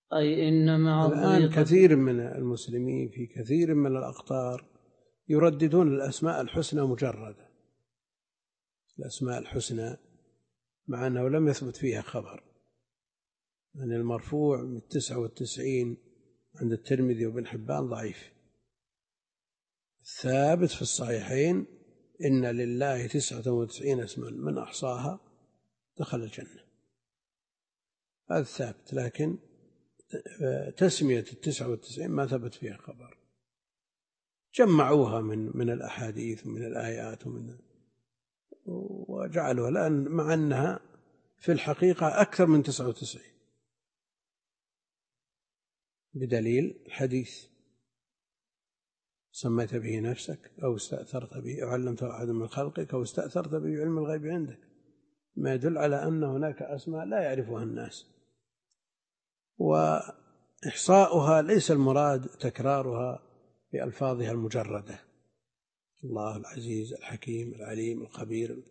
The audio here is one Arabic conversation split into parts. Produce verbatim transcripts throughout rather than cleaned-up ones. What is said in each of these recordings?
أي إن مع الآن كثير من المسلمين في كثير من الأقطار يرددون الأسماء الحسنى مجردة، الأسماء الحسنى مع أنه لم يثبت فيها خبر. يعني المرفوع من تسعة والتسعين عند الترمذي وابن حبان ضعيف. الثابت في الصحيحين إن لله تسعة وتسعين اسما من أحصاها دخل الجنة، هذا ثابت، لكن تسمية التسعة والتسعين ما ثبت فيها خبر. جمعوها من من الأحاديث ومن الآيات ومن وجعلوها الآن مع أنها في الحقيقة أكثر من تسعة وتسعين، بدليل الحديث سميت به نفسك أو استأثرت به أو علمته أحد من خلقك أو استأثرت به علم الغيب عندك، ما يدل على أن هناك أسماء لا يعرفها الناس، وإحصاؤها ليس المراد تكرارها بألفاظها المجردة، الله العزيز الحكيم العليم الخبير،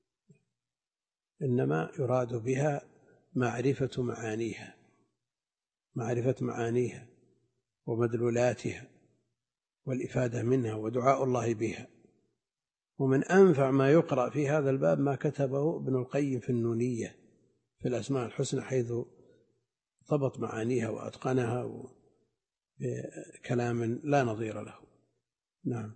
إنما يراد بها معرفة معانيها، معرفة معانيها ومدلولاتها والإفادة منها ودعاء الله بها. ومن أنفع ما يقرأ في هذا الباب ما كتبه ابن القيم في النونية في الأسماء الحسنى، حيث ضبط معانيها وأتقنها بكلام لا نظير له. نعم.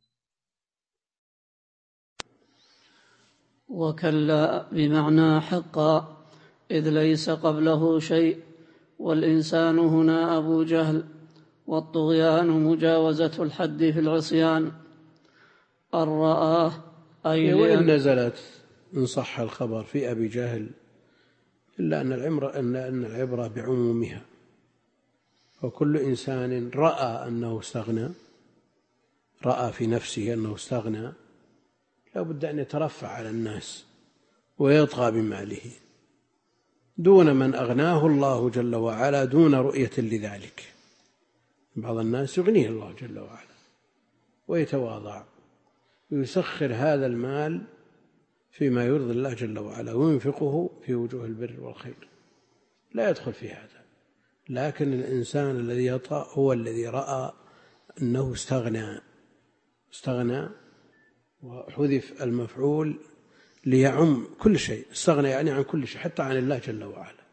وكلا بمعنى حقا، إذ ليس قبله شيء، والإنسان هنا أبو جهل، والطغيان مجاوزة الحد في العصيان. الرآه أي وإن نزلت إن صح الخبر في أبي جهل إلا أن العبرة أن العبرة بعمومها، وكل إنسان رأى أنه استغنى، رأى في نفسه أنه استغنى، لا بد أن يترفع على الناس ويطغى بماله دون من أغناه الله جل وعلا دون رؤية لذلك. بعض الناس يغنيه الله جل وعلا ويتواضع ويسخر هذا المال فيما يرضي الله جل وعلا وينفقه في وجوه البر والخير، لا يدخل في هذا. لكن الإنسان الذي يطغى هو الذي رأى أنه استغنى استغنى وحذف المفعول ليعم كل شيء، استغنى يعني عن كل شيء حتى عن الله جل وعلا،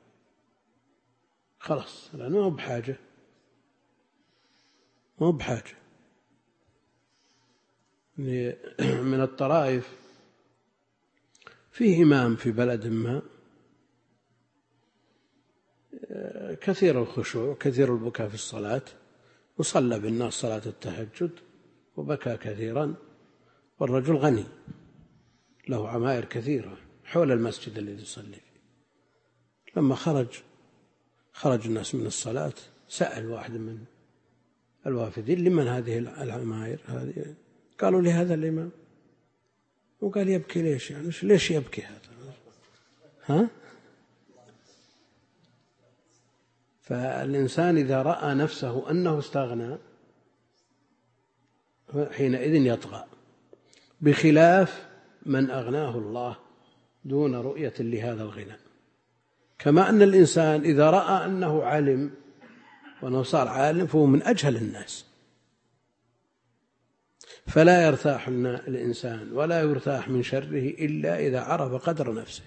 خلاص لأنه مو بحاجة مو بحاجة. من الطرائف في إمام في بلد ما كثير الخشوع كثير البكاء في الصلاة، وصلى بالناس صلاة التهجد وبكى كثيرا، والرجل غني له عمائر كثيرة حول المسجد الذي يصلي فيه. لما خرج خرج الناس من الصلاة سأل واحد من الوافدين لمن هذه العمائر هذه؟ قالوا لهذا الإمام. وقال يبكي ليش يعني ليش يبكي هذا؟ ها؟ فالإنسان إذا رأى نفسه أنه استغنى حينئذ يطغى، بخلاف من أغناه الله دون رؤية لهذا الغنى. كما أن الإنسان إذا رأى أنه علم وأنه صار عالم فهو من أجهل الناس، فلا يرتاح الإنسان ولا يرتاح من شره إلا إذا عرف قدر نفسه.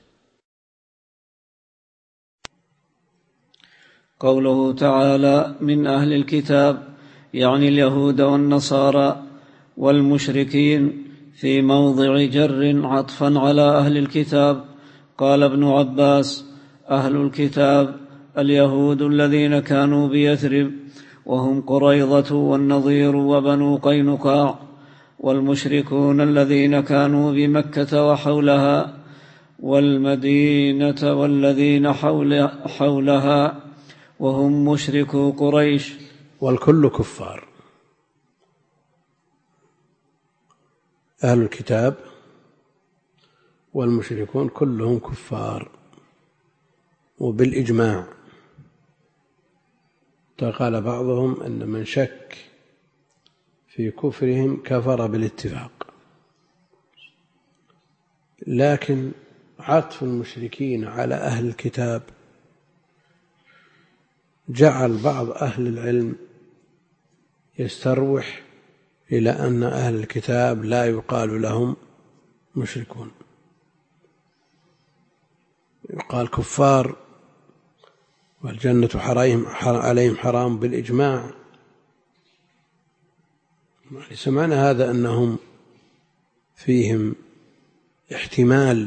قوله تعالى من أهل الكتاب يعني اليهود والنصارى والمشركين في موضع جر عطفا على أهل الكتاب. قال ابن عباس أهل الكتاب اليهود الذين كانوا بيثرب وهم قريظة والنضير وبنو قينقاع، والمشركون الذين كانوا بمكة وحولها والمدينة والذين حول حولها وهم مشركو قريش. والكل كفار. أهل الكتاب والمشركون كلهم كفار وبالإجماع. قال بعضهم أن من شك في كفرهم كفر بالاتفاق. لكن عطف المشركين على أهل الكتاب جعل بعض أهل العلم يستروح إلى أن أهل الكتاب لا يقال لهم مشركون، يقال كفار والجنة عليهم حرام بالإجماع. ليس معنى هذا أنهم فيهم احتمال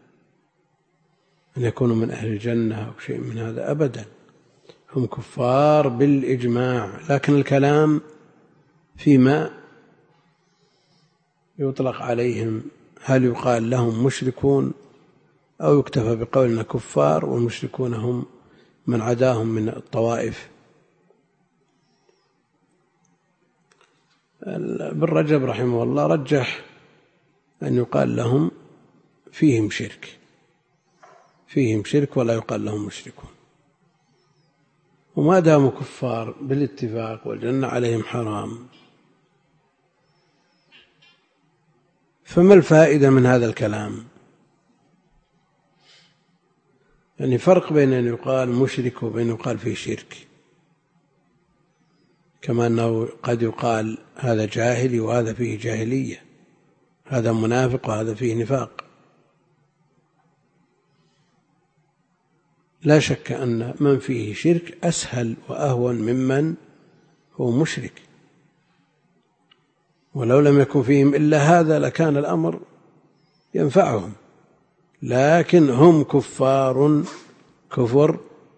أن يكونوا من أهل الجنة أو شيء من هذا أبدا، هم كفار بالإجماع. لكن الكلام فيما يطلق عليهم، هل يقال لهم مشركون أو يكتفى بقولنا كفار، والمشركون هم من عداهم من الطوائف. ابن رجب رحمه الله رجح أن يقال لهم فيهم شرك، فيهم شرك ولا يقال لهم مشركون، وما داموا كفار بالاتفاق والجنة عليهم حرام، فما الفائدة من هذا الكلام؟ يعني فرق بين أن يقال مشرك وبين أن يقال فيه شرك، كما أنه قد يقال هذا جاهلي وهذا فيه جاهلية، هذا منافق وهذا فيه نفاق. لا شك أن من فيه شرك أسهل وأهون ممن هو مشرك، ولو لم يكن فيهم إلا هذا لكان الأمر ينفعهم، لكن هم كفار كفر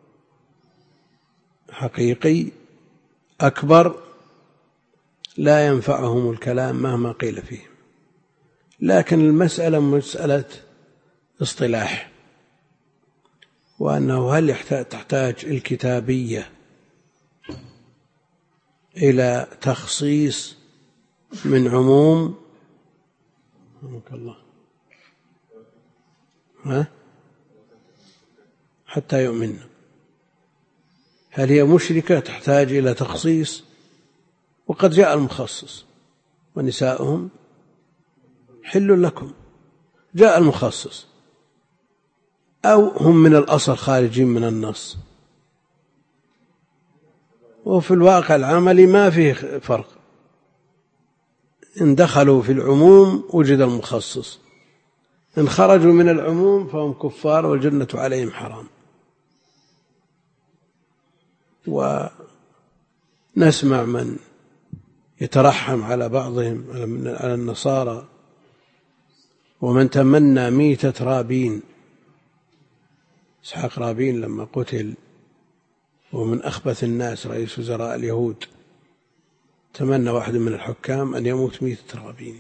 حقيقي أكبر لا ينفعهم الكلام مهما قيل فيهم. لكن المسألة مسألة اصطلاح، وأنه هل تحتاج الكتابية إلى تخصيص من عموم الله ها حتى يؤمن؟ هل هي مشركة تحتاج إلى تخصيص؟ وقد جاء المخصص ونساؤهم حل لكم، جاء المخصص، أو هم من الأصل خارجين من النص. وفي الواقع العملي ما فيه فرق، إن دخلوا في العموم وجد المخصص، إن خرجوا من العموم فهم كفار والجنة عليهم حرام. ونسمع من يترحم على بعضهم على النصارى، ومن تمنى ميتة رابين، إسحاق رابين لما قتل ومن أخبث الناس رئيس وزراء اليهود، تمنى واحد من الحكام أن يموت ميتة رابين.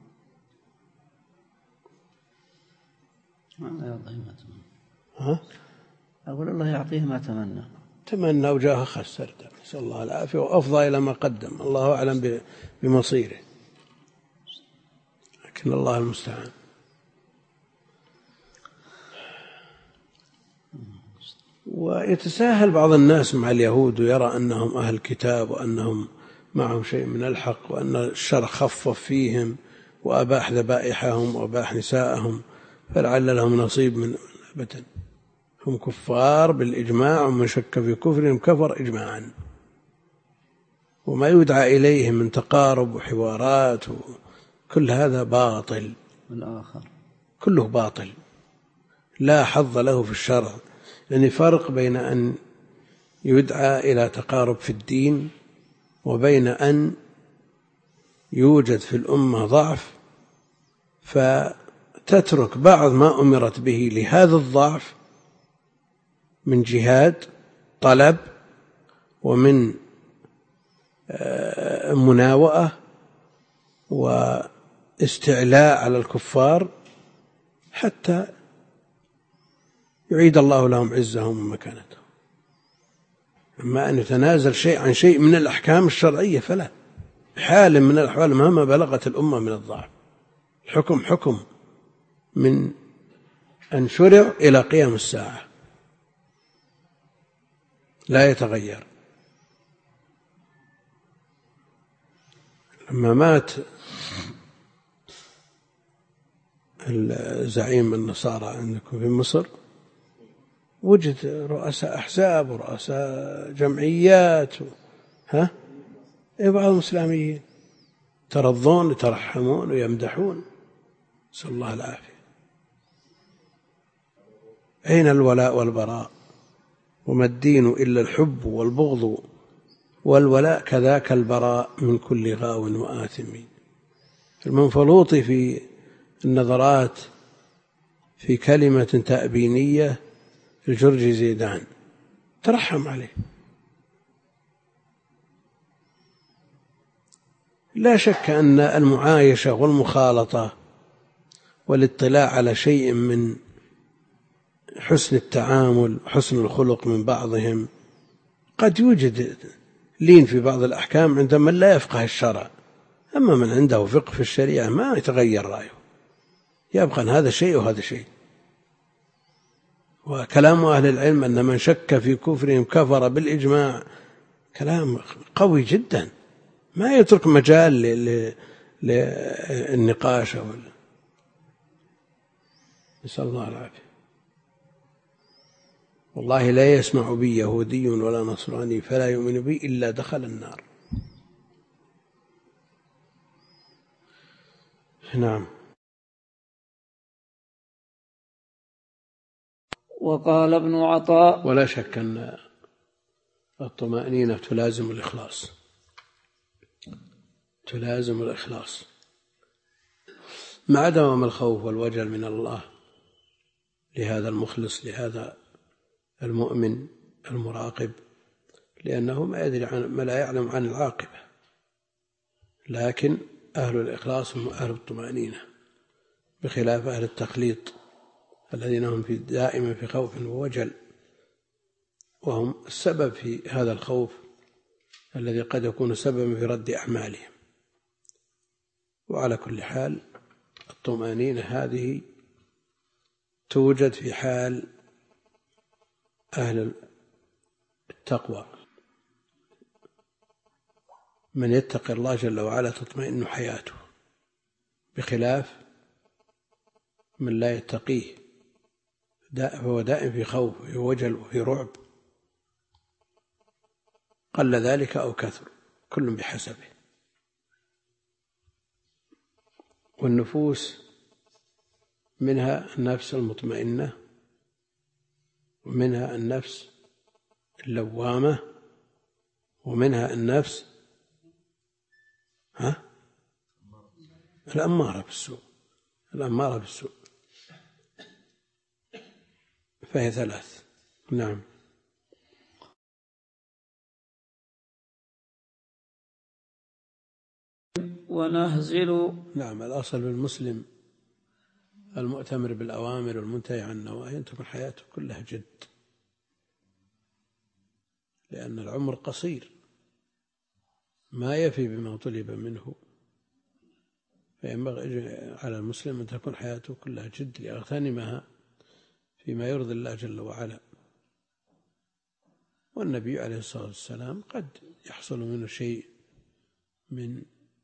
ها؟ أقول الله يعطيه ما تمنى، تمنى وجاه خسر، نسأل الله العافية، وأفضى إلى ما قدم، الله أعلم بمصيره، لكن الله المستعان. ويتساهل بعض الناس مع اليهود ويرى أنهم أهل كتاب وأنهم معهم شيء من الحق، وأن الشرع خفف فيهم وأباح ذبائحهم وأباح نساءهم، فلعل لهم نصيب من أبدا. هم كفار بالإجماع، ومن شك في كفرهم كفر إجماعا، وما يدعى إليهم من تقارب وحوارات كل هذا باطل، والآخر كله باطل لا حظ له في الشرع. لأن فرق بين أن يدعى إلى تقارب في الدين وبين أن يوجد في الأمة ضعف فتترك بعض ما أمرت به لهذا الضعف من جهاد طلب ومن مناوئة واستعلاء على الكفار حتى يعيد الله لهم عزهم ومكانتهم. أما أن يتنازل شيء عن شيء من الأحكام الشرعية فلا، حال من الأحوال مهما بلغت الأمة من الضعف، الحكم حكم من أن شرع إلى قيام الساعة لا يتغير. لما مات الزعيم النصارى عندكم في مصر وجد رؤساء أحزاب ورؤساء جمعيات ها إيه بعض الإسلاميين ترضون يترحمون ويمدحون، نسأل الله العافية. أين الولاء والبراء؟ وما الدين إلا الحب والبغض، والولاء كذاك البراء من كل غاو وآثم. المنفلوطي في النظرات في كلمة تأبينية الجرجي زيدان ترحم عليه. لا شك أن المعايشة والمخالطة والاطلاع على شيء من حسن التعامل وحسن الخلق من بعضهم قد يوجد لين في بعض الأحكام عند من لا يفقه الشرع، أما من عنده فقه في الشريعة ما يتغير رأيه، يبقى أن هذا شيء وهذا شيء. وكلام أهل العلم أن من شك في كفرهم كفر بالإجماع كلام قوي جدا، ما يترك مجال للنقاش. نسأل الله العافية. والله لا يسمع بي يهودي ولا نصراني فلا يؤمن بي إلا دخل النار. نعم. وقال ابن عطاء: ولا شك أن الطمأنينة تلازم الإخلاص، تلازم الإخلاص مع دوام الخوف والوجل من الله لهذا المخلص، لهذا المؤمن المراقب، لأنه ما يدري عن ما لا يعلم عن العاقبة. لكن أهل الإخلاص هم أهل الطمأنينة، بخلاف أهل التخليط الذين هم في دائما في خوف ووجل، وهم السبب في هذا الخوف الذي قد يكون سببا في رد أعمالهم. وعلى كل حال الطمأنينة هذه توجد في حال أهل التقوى، من يتقي الله جل وعلا تطمئن حياته، بخلاف من لا يتقيه فهو دائم في خوف وفي وجل وفي رعب، قل ذلك أو كثر كل بحسبه. والنفوس منها النفس المطمئنة، ومنها النفس اللوامة، ومنها النفس ها الأمارة بالسوء، الأمارة بالسوء، فهي ثلاث. نعم. ونهزل. نعم. الأصل بالمسلم المؤتمر بالأوامر والمنتهي عن النواهي أن تكون حياته كلها جد، لأن العمر قصير ما يفي بما طلب منه، فينبغي على المسلم أن تكون حياته كلها جد ليغتنمها فيما يرضي الله جل وعلا. والنبي عليه الصلاة والسلام قد يحصل منه شيء من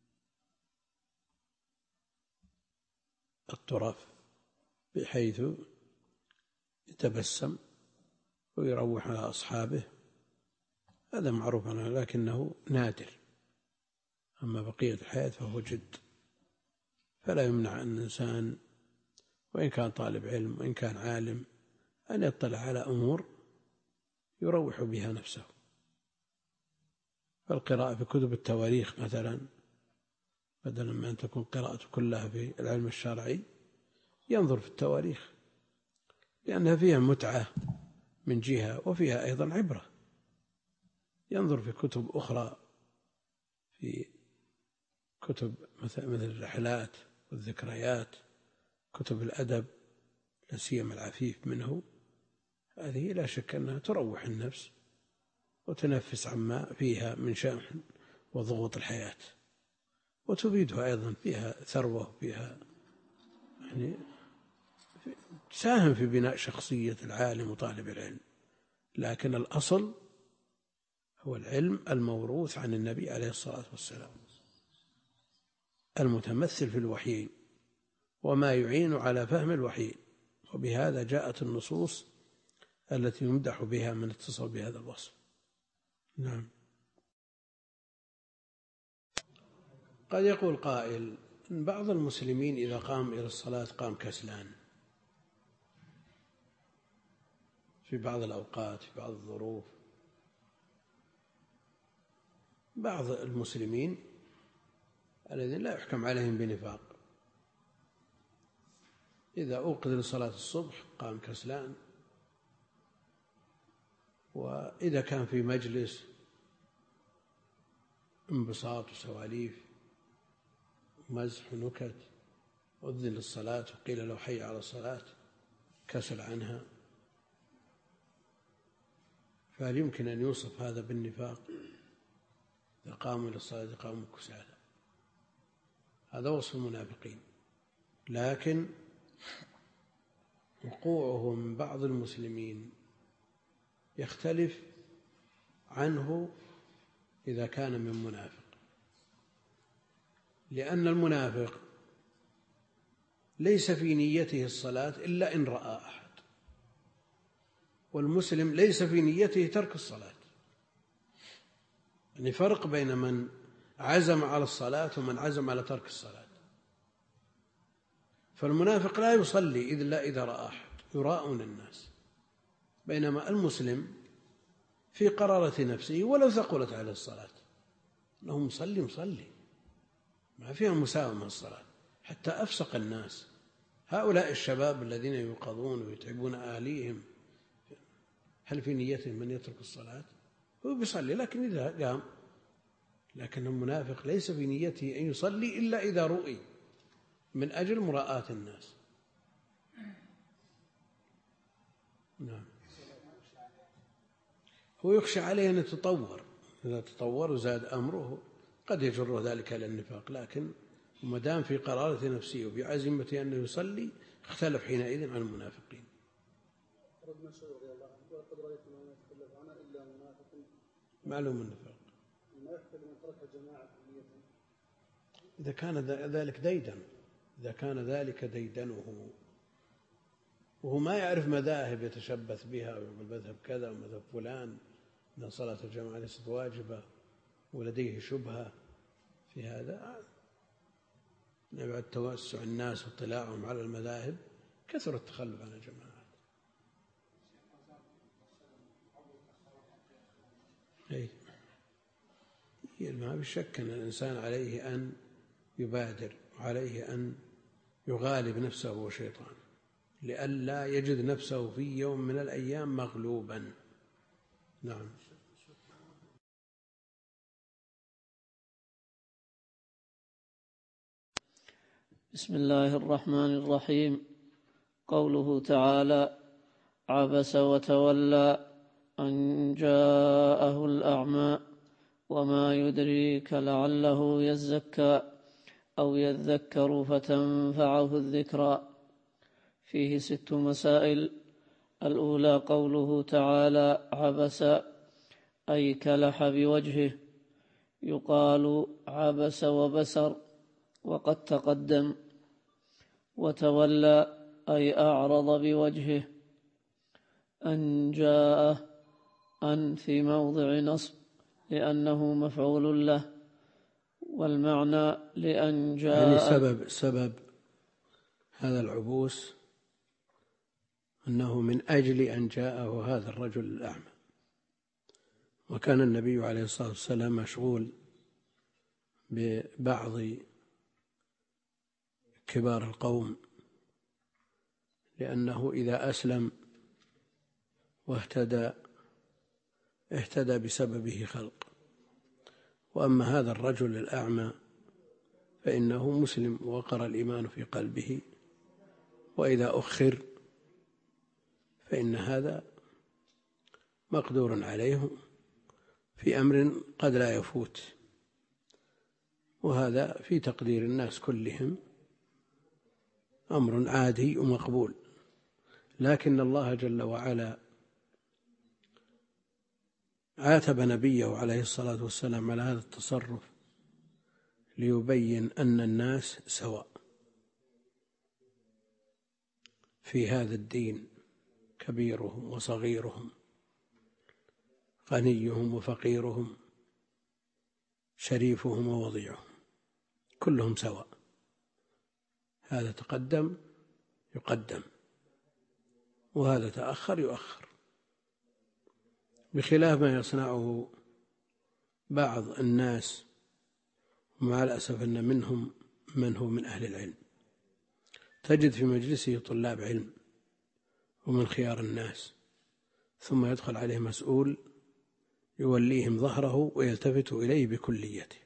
الطرف بحيث يتبسم ويروح على أصحابه، هذا معروف عنه، لكنه نادر. أما بقية الحياة فهو جد، فلا يمنع أن الإنسان وإن كان طالب علم وإن كان عالم أن يطلع على أمور يروح بها نفسه. فالقراءة في كتب التواريخ مثلا بدلا من أن تكون قراءته كلها في العلم الشرعي ينظر في التواريخ، لأنها فيها متعة من جهة وفيها أيضا عبرة. ينظر في كتب أخرى، في كتب مثل الرحلات والذكريات، كتب الأدب لا سيما العفيف منه، هذه لا شك أنها تروح النفس وتنفس عما فيها من شأن وضغوط الحياة، وتفيدها أيضا، فيها ثروة، فيها يعني تساهم في بناء شخصية العالم وطالب العلم. لكن الأصل هو العلم الموروث عن النبي عليه الصلاة والسلام، المتمثل في الوحيين وما يعين على فهم الوحيين. وبهذا جاءت النصوص التي يمدح بها من اتصف بهذا الوصف. نعم. قد يقول قائل إن بعض المسلمين إذا قام إلى الصلاة قام كسلان في بعض الأوقات، في بعض الظروف. بعض المسلمين الذين لا يحكم عليهم بنفاق إذا أوقظ لصلاة الصبح قام كسلان، وإذا كان في مجلس انبساط وسواليف ومزح ونكت أذن للصلاة وقيل له حي على الصلاة كسل عنها، فهل يمكن أن يوصف هذا بالنفاق؟ إذا قاموا إلى الصلاة قاموا كسالى، هذا وصف المنافقين. لكن وقوعه من بعض المسلمين يختلف عنه إذا كان من منافق، لأن المنافق ليس في نيته الصلاة إلا إن رأى أحد، والمسلم ليس في نيته ترك الصلاة. يعني فرق بين من عزم على الصلاة ومن عزم على ترك الصلاة. فالمنافق لا يصلي إلا إذا رأى أحد، يراءون الناس، بينما المسلم في قرارة نفسه ولو ثقلت عليه الصلاة أنه مصلي مصلي، ما فيها مساومة الصلاة. حتى أفسق الناس هؤلاء الشباب الذين يوقظون ويتعبون أهليهم، هل في نيتهم من يترك الصلاة؟ هو بيصلي لكن إذا قام. لكن المنافق ليس في نيته أن يصلي إلا إذا رؤي من أجل مراءاة الناس. نعم. هو يخشى عليه أن يتطور، إذا تطور وزاد أمره قد يجر ذلك إلى النفاق، لكن ما دام في قرارة نفسه وفي عزيمته أنه يصلي اختلف حينئذ عن المنافقين. معلوم النفاق إذا كان ذلك ديدن، إذا كان ذلك ديدنه وهو ما يعرف مذاهب يتشبث بها، والمذهب كذا ومذهب فلان أن صلاة الجماعة ليست واجبة ولديه شبهة في هذا، بعد توسع الناس واطلاعهم على المذاهب كثر التخلف عن الجماعات. أي ما بشك أن الإنسان عليه أن يبادر وعليه أن يغالب نفسه وشيطانه لئلا يجد نفسه في يوم من الأيام مغلوبا. نعم. بسم الله الرحمن الرحيم. قوله تعالى: عبس وتولى أن جاءه الأعمى وما يدريك لعله يزكى أو يذكر فتنفعه الذكرى. فيه ست مسائل. الأولى قوله تعالى: عبس أي كلح بوجهه، يقال عبس وبسر وقد تقدم. وتولى أي أعرض بوجهه. أن جاءه أن في موضع نصب لأنه مفعول له، والمعنى لأن جاء يعني سبب سبب هذا العبوس أنه من أجل أن جاءه هذا الرجل الأعمى، وكان النبي عليه الصلاة والسلام مشغول ببعض كبار القوم، لأنه إذا أسلم واهتدى اهتدى بسببه خلق، وأما هذا الرجل الأعمى فإنه مسلم وقر الإيمان في قلبه، وإذا أخر فإن هذا مقدور عليه في أمر قد لا يفوت، وهذا في تقدير الناس كلهم أمر عادي ومقبول. لكن الله جل وعلا عاتب نبيه عليه الصلاة والسلام على هذا التصرف ليبين أن الناس سواء في هذا الدين كبيرهم وصغيرهم، غنيهم وفقيرهم، شريفهم ووضيعهم، كلهم سواء. هذا تقدم يقدم، وهذا تأخر يؤخر، بخلاف ما يصنعه بعض الناس، ومع الأسف أن منهم من هو من أهل العلم، تجد في مجلسه طلاب علم ومن خيار الناس، ثم يدخل عليه مسؤول يوليهم ظهره ويلتفت إليه بكليته.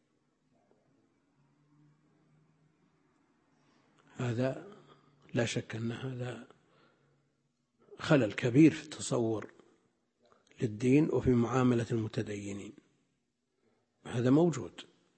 هذا لا شك أن هذا خلل كبير في التصور للدين وفي معاملة المتدينين، هذا موجود.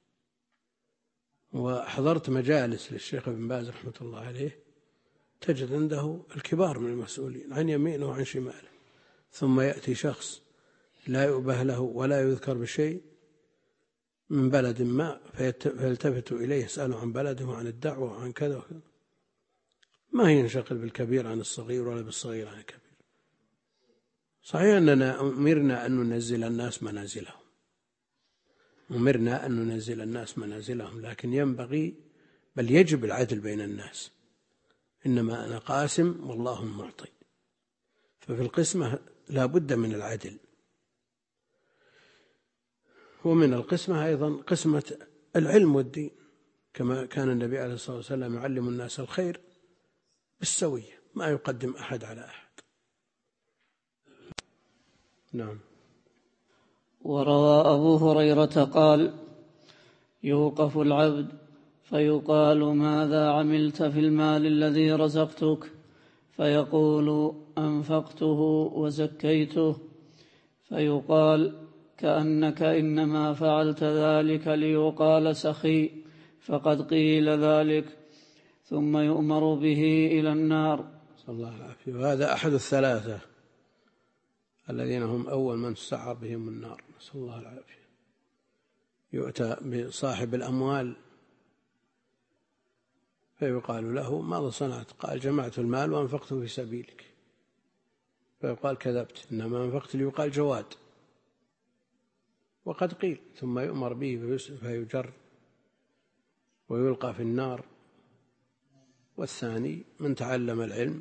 وحضرت مجالس للشيخ ابن باز رحمة الله عليه، تجد عنده الكبار من المسؤولين عن يمينه وعن شماله، ثم يأتي شخص لا يؤبه له ولا يذكر بشيء من بلد ما، فيلتفت إليه يسأله عن بلده وعن الدعوة وعن كذا وكذا، ما هي ينشغل بالكبير عن الصغير ولا بالصغير عن الكبير. صحيح أننا أمرنا أن ننزل الناس منازلهم، أمرنا أن ننزل الناس منازلهم، لكن ينبغي بل يجب العدل بين الناس. إنما أنا قاسم والله المعطي، ففي القسمة لا بد من العدل. ومن القسمة أيضا قسمة العلم والدين، كما كان النبي عليه الصلاة والسلام يعلم الناس الخير بالسوية، ما يقدم أحد على أحد. نعم. وروى أبو هريرة قال: يوقف العبد فيقال: ماذا عملت في المال الذي رزقتك؟ فيقول: أنفقته وزكيته. فيقال: كأنك إنما فعلت ذلك ليقال سخي، فقد قيل ذلك. ثم يؤمر به إلى النار. صلى الله العافية. وهذا أحد الثلاثة الذين هم أول من تسعر بهم النار، نسأل الله العافية. يؤتى بصاحب الأموال فيقال له: ماذا صنعت؟ قال: جمعت المال وأنفقته في سبيلك. فيقال: كذبت، إنما أنفقت ليقال جواد، وقد قيل. ثم يؤمر به فيجر ويلقى في النار. والثاني من تعلم العلم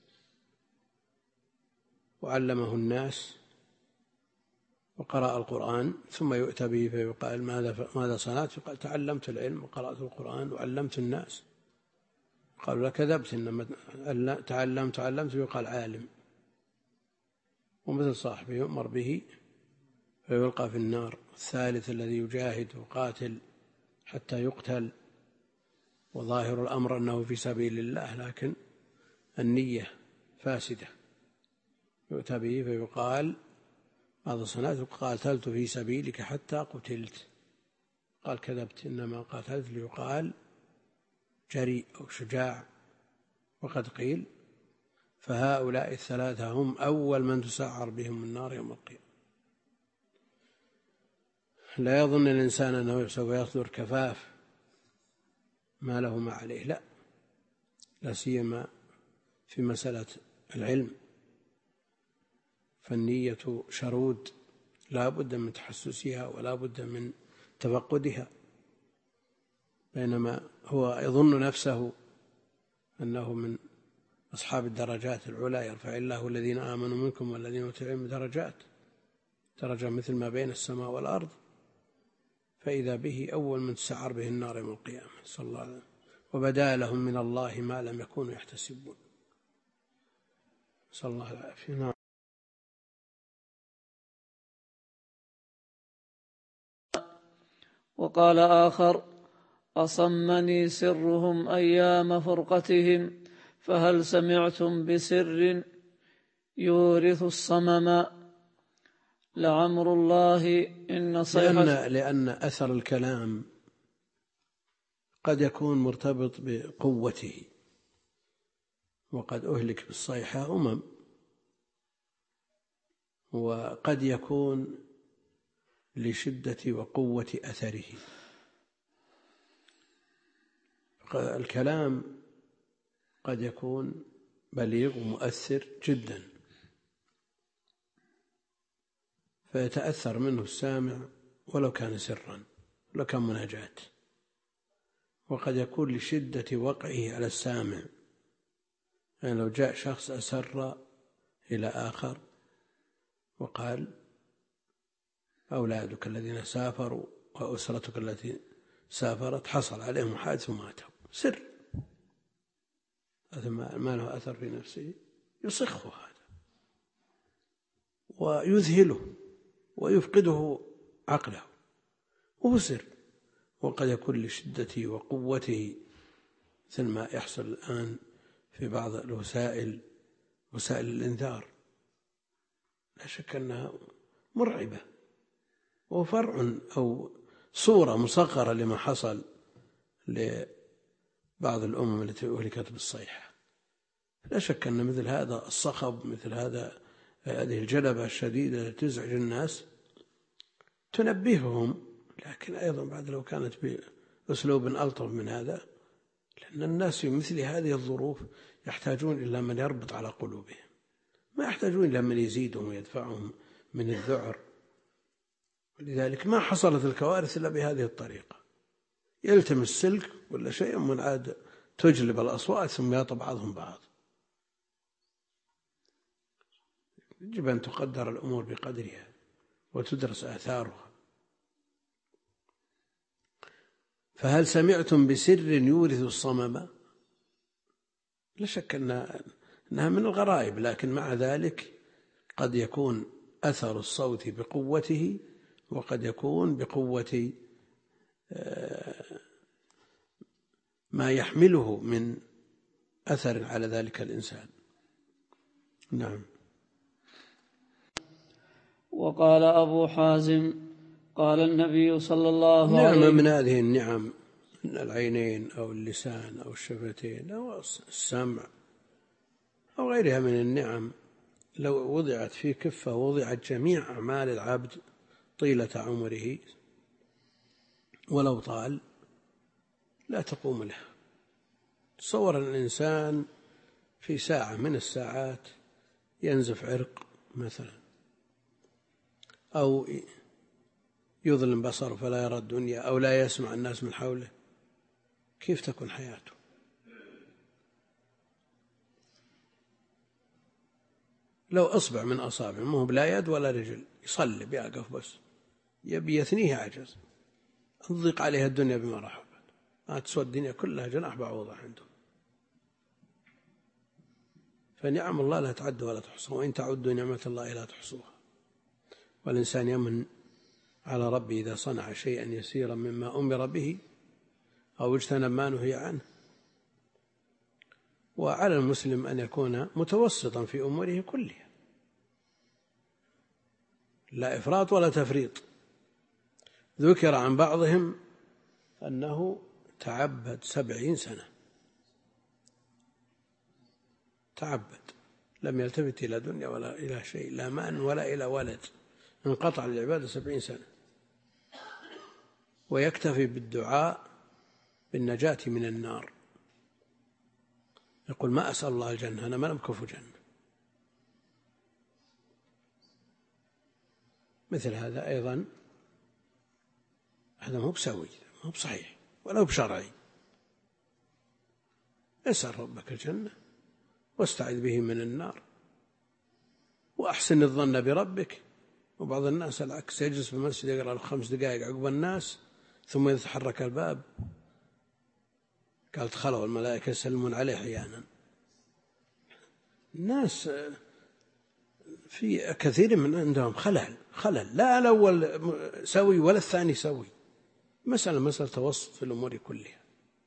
وعلمه الناس وقرأ القرآن، ثم يؤتى به فيقال: ماذا ماذا صنعت؟ فقال: تعلمت العلم وقرأت القرآن وعلمت الناس. قالوا: لا، كذبت، إنما تعلمت تعلمت يقال عالم. ومثل صاحبه يؤمر به فيلقى في النار. الثالث الذي يجاهد وقاتل حتى يقتل، وظاهر الأمر أنه في سبيل الله، لكن النية فاسدة، يؤتى به فيقال: ماذا صنعت؟ قاتلت في سبيلك حتى قتلت. قال: كذبت، إنما قاتلت ليقال جريء أو شجاع، وقد قيل. فهؤلاء الثلاثة هم أول من تسعر بهم النار يوم القيامة. لا يظن الإنسان أنه سوف يصدر كفاف ما له ما عليه، لا، لا سيما في مسألة العلم، فالنية شرود لا بد من تحسسها ولا بد من تفقدها. بينما هو يظن نفسه أنه من أصحاب الدرجات العلى، يرفع الله الذين آمنوا منكم والذين أوتوا العلم درجات، درجة مثل ما بين السماء والأرض، فإذا به أول من تسعر به النار يوم القيامة، صلى الله عليه وسلم. وبدا لهم من الله ما لم يكونوا يحتسبون، صلى الله العافية. نعم. وقال آخر: أصمني سرهم أيام فرقتهم، فهل سمعتم بسر يورث الصمم؟ لعمر الله إن صيحة. لأن, لأن أثر الكلام قد يكون مرتبط بقوته، وقد أهلك بالصيحة أمم، وقد يكون لشدة وقوة أثره. الكلام قد يكون بليغ ومؤثر جدا، فيتأثر منه السامع ولو كان سرا، ولو كان مناجاة. وقد يكون لشدة وقعه على السامع، يعني لو جاء شخص أسر إلى آخر وقال أولادك الذين سافروا وأسرتك التي سافرت حصل عليهم حادث وماتوا، سر، هذا ما له أثر في نفسه، يصخه هذا ويذهله ويفقده عقله، وهو سر. وقد يكون لشدته وقوته مثل ما يحصل الآن في بعض الوسائل، وسائل الإنذار، لا شك أنها مرعبة وفرع أو صورة مصغرة لما حصل لبعض الأمم التي أهلكت بالصيحة. لا شك أن مثل هذا الصخب، مثل هذا هذه الجلبة الشديدة التي تزعج الناس تنبههم، لكن أيضا بعد لو كانت بأسلوب ألطف من هذا، لأن الناس في مثل هذه الظروف يحتاجون إلى من يربط على قلوبهم، ما يحتاجون إلى من يزيدهم ويدفعهم من الذعر. ولذلك ما حصلت الكوارث إلا بهذه الطريقة، يلتمس سلك ولا شيء من عاد تجلب الأصوات ثم يطأ بعضهم بعض. يجب أن تقدر الأمور بقدرها وتدرس آثارها. فهل سمعتم بسر يورث الصمم؟ لا شك أنها من الغرائب، لكن مع ذلك قد يكون أثر الصوت بقوته، وقد يكون بقوة ما يحمله من أثر على ذلك الإنسان. نعم. وقال أبو حازم قال النبي صلى الله عليه وسلم: نعمة من هذه النعم، العينين أو اللسان أو الشفتين أو السمع أو غيرها من النعم، لو وضعت في كفة ووضعت جميع أعمال العبد طيلة عمره ولو طال لا تقوم له. تصور الإنسان في ساعة من الساعات ينزف عرق مثلا، أو يظلم بصره فلا يرى الدنيا، أو لا يسمع الناس من حوله، كيف تكون حياته؟ لو أصبع من أصابع ما هو بلا يد ولا رجل يصلب يقف بس يبي يثنيه عجز، تضيق عليها الدنيا بما رحبت، ما تسوى الدنيا كلها جناح بعوضة عنده. فنعم الله لا تعد ولا تحصى، وإن تعدوا نعمة الله لا تحصوها. والإنسان يمن على ربه إذا صنع شيئا يسيرا مما أمر به أو اجتنب ما نهي عنه. وعلى المسلم أن يكون متوسطا في أموره كلها، لا إفراط ولا تفريط. ذكر عن بعضهم أنه تعبد سبعين سنة، تعبد لم يلتفت إلى دنيا ولا إلى شيء، لا مال ولا إلى ولد، انقطع للعبادة سبعين سنة، ويكتفي بالدعاء بالنجاة من النار. يقول: ما أسأل الله الجنة، أنا ما أمكف جنة. مثل هذا أيضا هذا مو بسوي، مو بصحيح ولا بشرعي. اسأل ربك الجنة واستعذ به من النار وأحسن الظن بربك. وبعض الناس العكس، يجلس في المسجد يقرأ الخمس دقائق عقب الناس ثم يتحرك الباب، قالت خلوا الملائكة يسلمون عليه أحيانا. الناس في كثير من عندهم خلل خلل لا الأول سوي ولا الثاني سوي، مسألة مسألة توسط في الأمور كلها.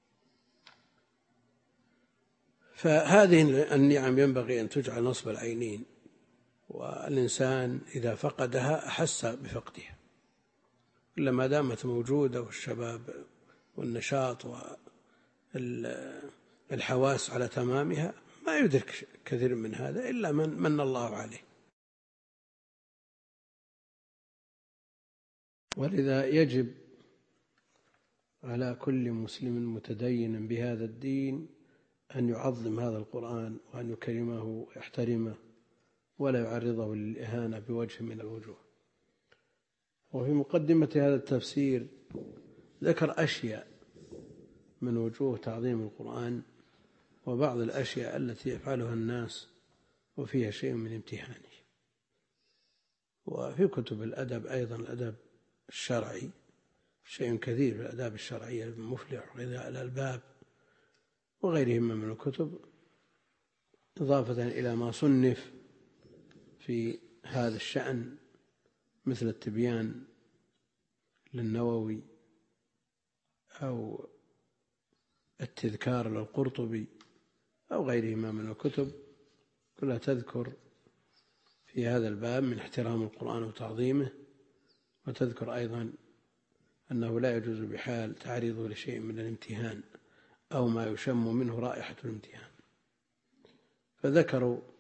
فهذه النعم ينبغي أن تجعل نصب العينين، والإنسان إذا فقدها أحس بفقدها، إلا ما دامت موجودة والشباب والنشاط والحواس على تمامها ما يدرك كثير من هذا إلا من من الله عليه. ولذا يجب على كل مسلم متدين بهذا الدين أن يعظم هذا القرآن وأن يكرمه ويحترمه ولا يعرضه للإهانة بوجه من الوجوه. وفي مقدمة هذا التفسير ذكر أشياء من وجوه تعظيم القرآن وبعض الأشياء التي يفعلها الناس وفيها شيء من امتهانه. وفي كتب الأدب أيضا الأدب الشرعي شيء كثير في الآداب الشرعية المفلح وغذاء الألباب وغيرهما من الكتب، إضافة إلى ما صنف في هذا الشأن مثل التبيان للنووي أو التذكار للقرطبي أو غيرهما من الكتب، كلها تذكر في هذا الباب من احترام القرآن وتعظيمه، وتذكر أيضا أنه لا يجوز بحال تعريضه لشيء من الامتهان أو ما يشم منه رائحة الامتهان. فذكروا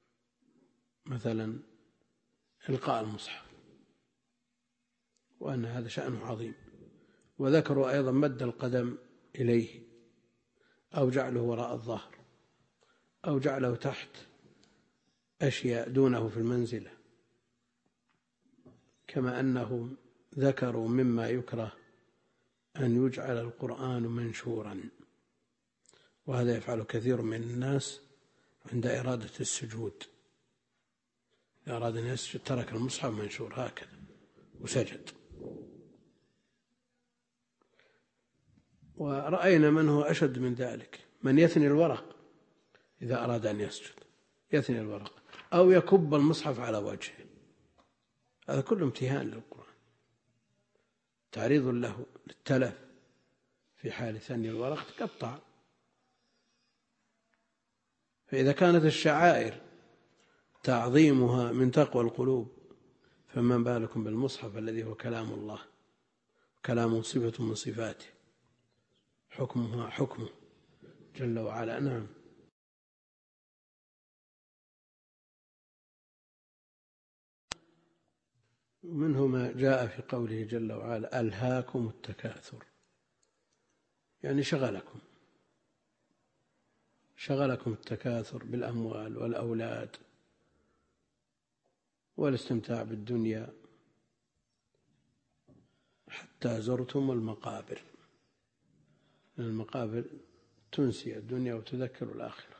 مثلا إلقاء المصحف وأن هذا شأنه عظيم، وذكروا أيضا مد القدم إليه أو جعله وراء الظهر أو جعله تحت أشياء دونه في المنزلة، كما أنهم ذكروا مما يكره أن يجعل القرآن منشورا، وهذا يفعل كثير من الناس عند إرادة السجود، أراد أن يسجد ترك المصحف منشور هكذا وسجد. ورأينا من هو أشد من ذلك، من يثني الورق إذا أراد أن يسجد، يثني الورق أو يكب المصحف على وجهه، هذا كله امتهان للقرآن، تعريض له للتلف في حال ثني الورق تقطع. فإذا كانت الشعائر تعظيمها من تقوى القلوب، فما بالكم بالمصحف الذي هو كلام الله، كلامه صفة من صفاته، حكمها حكمه جل وعلا. نعم. منه ما جاء في قوله جل وعلا ألهاكم التكاثر، يعني شغلكم شغلكم التكاثر بالأموال والأولاد والاستمتاع بالدنيا حتى زرتم المقابر. المقابر تنسي الدنيا وتذكر الآخرة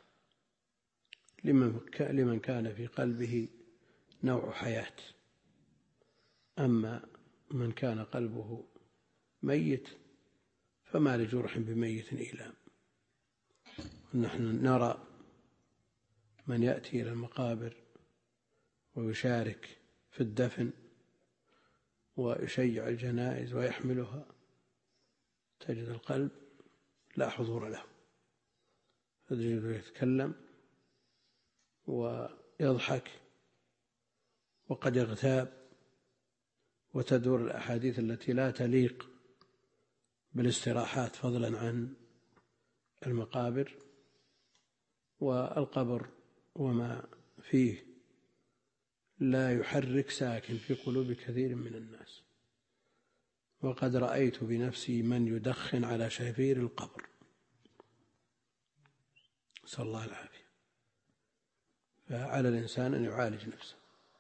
لمن كان في قلبه نوع حياة. أما من كان قلبه ميت فما لجرح بميت إيلام. ونحن نرى من يأتي إلى المقابر ويشارك في الدفن ويشيع الجنائز ويحملها، تجد القلب لا حضور له، تجده يتكلم ويضحك وقد يغتاب، وتدور الأحاديث التي لا تليق بالاستراحات فضلا عن المقابر. والقبر وما فيه لا يحرك ساكن في قلوب كثير من الناس، وقد رأيت بنفسي من يدخن على شفير القبر، نسأل الله العافية. فعلى الإنسان أن يعالج نفسه.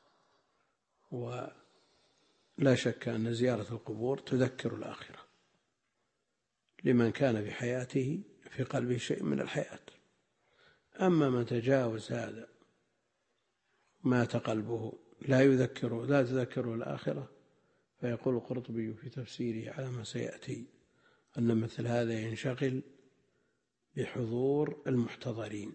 ولا شك أن زيارة القبور تذكر الآخرة لمن كان في حياته في قلبه شيء من الحياة. أما من تجاوز هذا مات قلبه لا يذكره لا تذكره الآخرة، فيقول القرطبي في تفسيره على ما سيأتي أن مثل هذا ينشغل بحضور المحتضرين،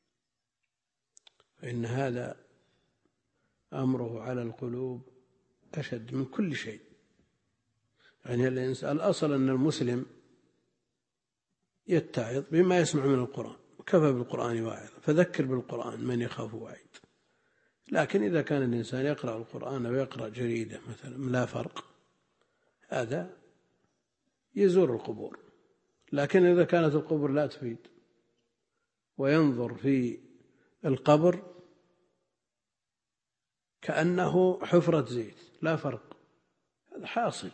فإن هذا أمره على القلوب أشد من كل شيء. يعني الأصل أن المسلم يتعظ بما يسمع من القرآن، كفى بالقرآن واعظا فذكر بالقرآن من يخاف وعيد. لكن إذا كان الإنسان يقرأ القرآن ويقرأ جريدة مثلا لا فرق، هذا يزور القبور. لكن إذا كانت القبور لا تفيد وينظر في القبر كأنه حفرة زيت لا فرق، هذا حاصل.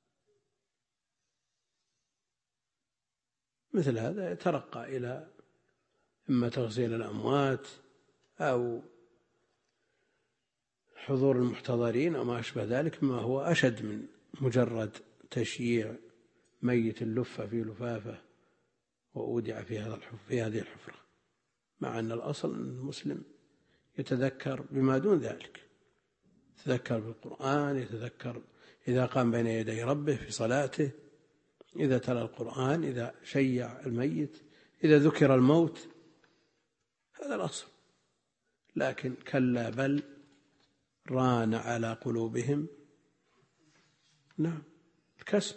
مثل هذا يترقى إلى إما تغسيل الأموات أو حضور المحتضرين أو ما أشبه ذلك، ما هو أشد من مجرد تشييع ميت اللفة في لفافة وأودع في هذا في هذه الحفرة، مع أن الأصل أن المسلم يتذكر بما دون ذلك، يتذكر بالقرآن، يتذكر إذا قام بين يدي ربه في صلاته، إذا تلا القرآن، إذا شيع الميت، إذا ذكر الموت، هذا الأصل. لكن كلا بل ران على قلوبهم نعم الكسب،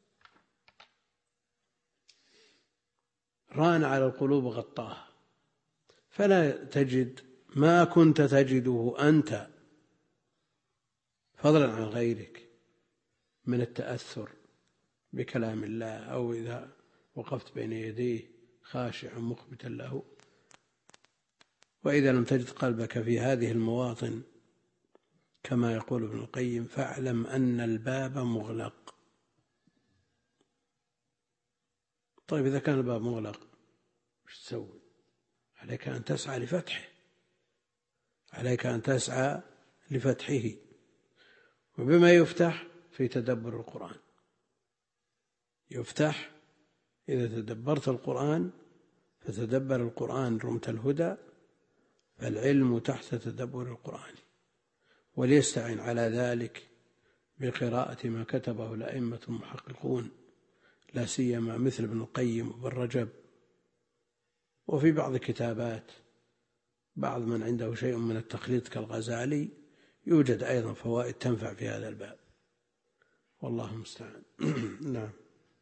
ران على القلوب غطاها، فلا تجد ما كنت تجده أنت فضلا عن غيرك من التأثر بكلام الله، أو إذا وقفت بين يديه خاشعا مخبتا له. وإذا لم تجد قلبك في هذه المواطن كما يقول ابن القيم فاعلم أن الباب مغلق. طيب إذا كان الباب مغلق وش تسوي؟ عليك أن تسعى لفتحه، عليك أن تسعى لفتحه. وبما يفتح في تدبر القرآن، يفتح إذا تدبرت القرآن، فتدبر القرآن رمت الهدى، فالعلم تحت تدبر القرآن. وليستعن على ذلك بقراءة ما كتبه الأئمة المحققون، لا سيما مثل ابن القيم وابن رجب، وفي بعض كتابات بعض من عنده شيء من التخليط كالغزالي يوجد أيضا فوائد تنفع في هذا الباب، والله المستعان. نعم.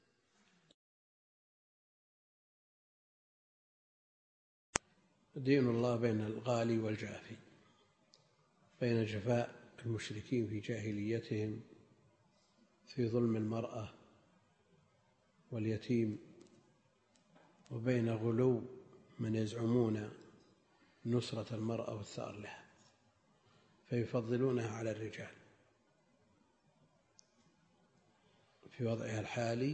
دين الله بين الغالي والجافي، بين جفاء المشركين في جاهليتهم في ظلم المرأة واليتيم، وبين غلو من يزعمون نصرة المرأة والثأر لها فيفضلونها على الرجال في وضعها الحالي،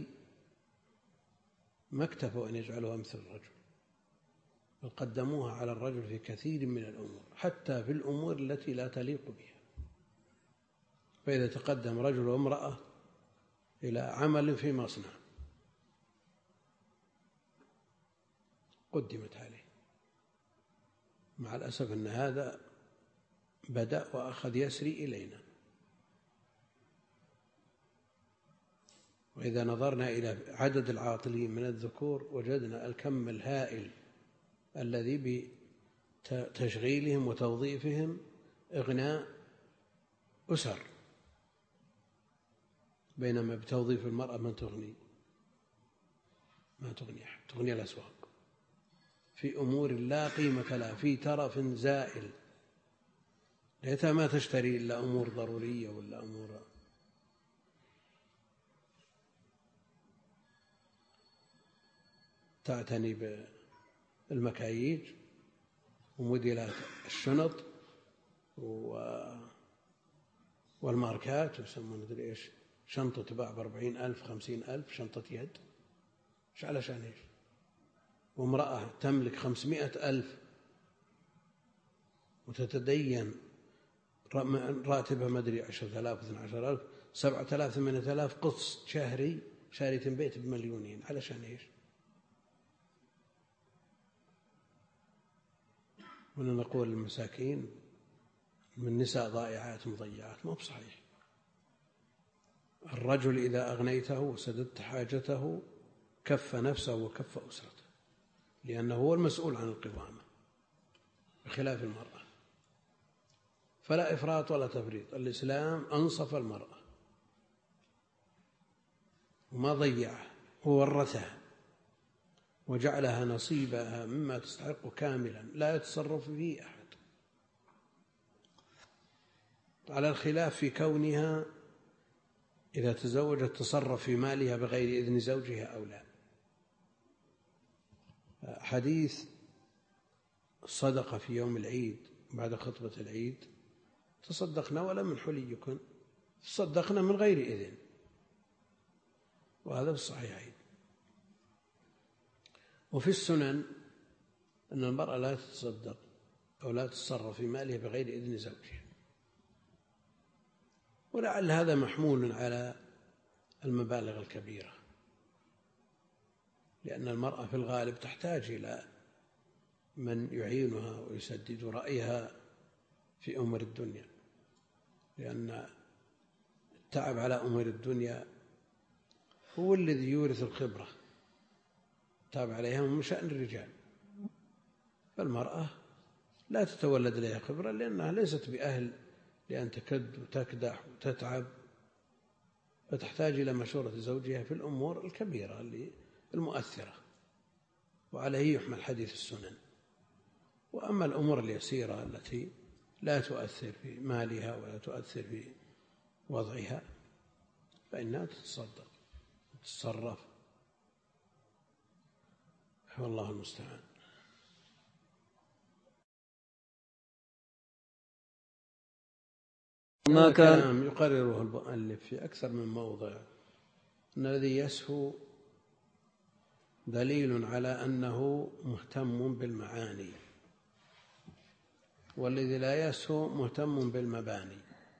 ما اكتفوا أن يجعلوها مثل الرجل، بل قدموها على الرجل في كثير من الأمور، حتى في الأمور التي لا تليق بها. فإذا تقدم رجل وامرأة إلى عمل في مصنع قدمت عليه، مع الأسف أن هذا بدأ وأخذ يسري إلينا. وإذا نظرنا إلى عدد العاطلين من الذكور وجدنا الكم الهائل الذي بتشغيلهم وتوظيفهم إغناء أسر، بينما بتوظيف المرأة من تغني؟ ما تغني أحد، تغني الأسواق في أمور لا قيمة لها، في ترف زائل، ليتها ما تشتري إلا أمور ضرورية ولا أمور تعتني بالمكاييج وموديلات الشنط والماركات، ويسمون مدري إيش، شنطة تباع بأربعين ألف خمسين ألف، شنطة يد، إيش علشان إيش؟ وامرأة تملك خمسمائة ألف وتتدين راتبها مدري عشرة آلاف اثنى عشر ألف سبعة آلاف ثمانية آلاف قسط شهري، شارية بيت بمليونين، علشان إيش؟ ونقول للمساكين من نساء ضائعات مضيعات، ما هو بصحيح. الرجل إذا أغنيته وسددت حاجته كف نفسه وكف أسرته، لأنه هو المسؤول عن القوامة بخلاف المرأة. فلا إفراط ولا تفريط، الإسلام أنصف المرأة وما ضيعها، وورثها وجعلها نصيبها مما تستحق كاملا لا يتصرف فيه أحد، على الخلاف في كونها إذا تزوجت تصرف في مالها بغير إذن زوجها أو لا. حديث الصدقة في يوم العيد بعد خطبة العيد، تصدقنا ولا من حليكن، تصدقنا من غير إذن، وهذا في الصحيحين. وفي السنن أن المرأة لا تتصدق أو لا تتصرف في مالها بغير إذن زوجها، ولعل هذا محمول على المبالغ الكبيرة، لأن المرأة في الغالب تحتاج إلى من يعينها ويسدد رأيها في أمور الدنيا، لأن التعب على أمور الدنيا هو الذي يورث الخبرة، التعب عليها من شأن الرجال، فالمرأة لا تتولد لها خبرة لأنها ليست بأهل لأن تكد وتكدح وتتعب، فتحتاج إلى مشورة زوجها في الأمور الكبيرة المؤثرة، وعليه يحمل حديث السنن. وأما الأمور اليسيرة التي لا تؤثر في مالها ولا تؤثر في وضعها فإنها تتصدق وتتصرف، والله المستعان. ما كان يقرره المؤلف في أكثر من موضع أن الذي يسهو دليل على أنه مهتم بالمعاني، والذي لا يسهو مهتم بالمباني،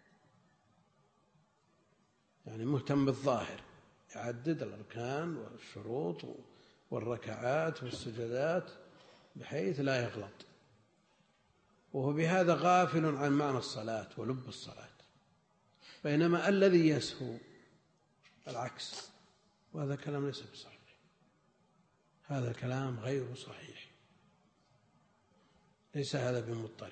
يعني مهتم بالظاهر، يعدد الأركان والشروط والركعات والسجدات بحيث لا يغلط، وهو بهذا غافل عن معنى الصلاة ولب الصلاة. بينما الذي يسهو العكس، وهذا كلام ليس بصحيح، هذا كلام غير صحيح، ليس هذا بمضطرد.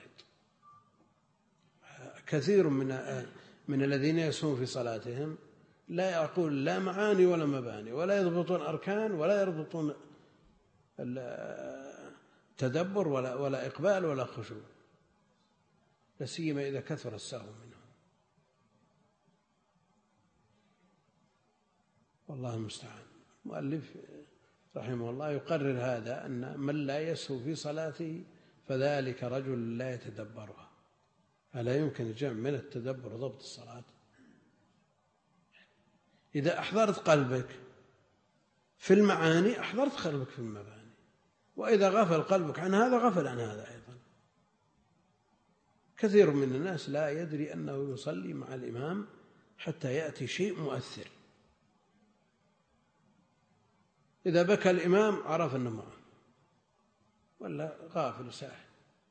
كثير من من الذين يسهون في صلاتهم لا يعقول لا معاني ولا مباني، ولا يضبطون أركان، ولا يضبطون التدبر ولا ولا إقبال ولا خشوع، لا سيما إذا كثر السهو منهم، والله المستعان. المؤلف رحمه الله يقرر هذا، أن من لا يسهو في صلاته فذلك رجل لا يتدبرها. ألا يمكن الجمع من التدبر وضبط الصلاة؟ إذا أحضرت قلبك في المعاني أحضرت قلبك في المباني، وإذا غفل قلبك عن هذا غفل عن هذا أيضا. كثير من الناس لا يدري أنه يصلي مع الإمام حتى يأتي شيء مؤثر، إذا بكى الإمام عرف أنه معه، ولا غافل ساهل.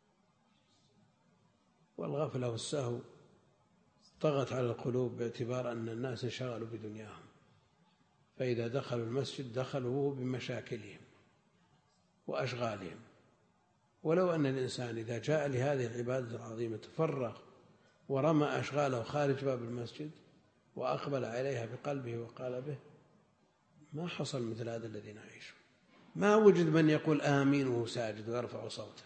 والغفلة والسهو طغت على القلوب باعتبار أن الناس انشغلوا بدنياهم، فإذا دخلوا المسجد دخلوا بمشاكلهم وأشغالهم. ولو أن الإنسان إذا جاء لهذه العبادة العظيمة تفرغ ورمى أشغاله خارج باب المسجد وأقبل عليها بقلبه وقالبه ما حصل مثل هذا الذي نعيشه. ما وجد من يقول آمين وهو ساجد ويرفع صوته،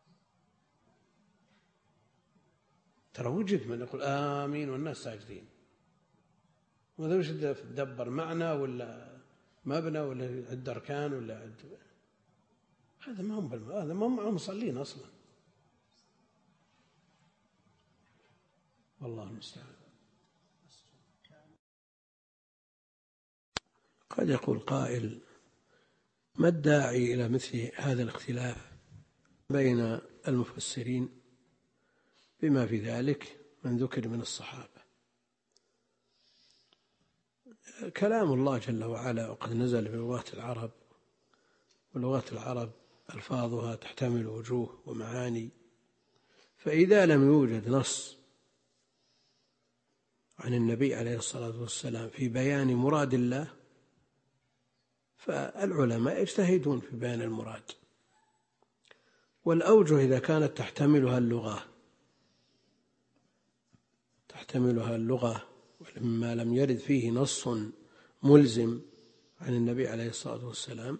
ترى وجد من يقول آمين والناس ساجدين، ماذا وش تدبر معنى ولا مبنى ولا عد أركان ولا عد، هذا ما هم بالم... هذا ما هم مصلين أصلا، والله المستعان. قد يقول قائل ما الداعي إلى مثل هذا الاختلاف بين المفسرين بما في ذلك من ذكر من الصحابة؟ كلام الله جل وعلا وقد نزل بلغات العرب، ولغات العرب ألفاظها تحتمل وجوه ومعاني، فإذا لم يوجد نص عن النبي عليه الصلاة والسلام في بيان مراد الله فالعلماء يجتهدون في بيان المراد. والأوجه إذا كانت تحتملها اللغة تحتملها اللغة ولما لم يرد فيه نص ملزم عن النبي عليه الصلاة والسلام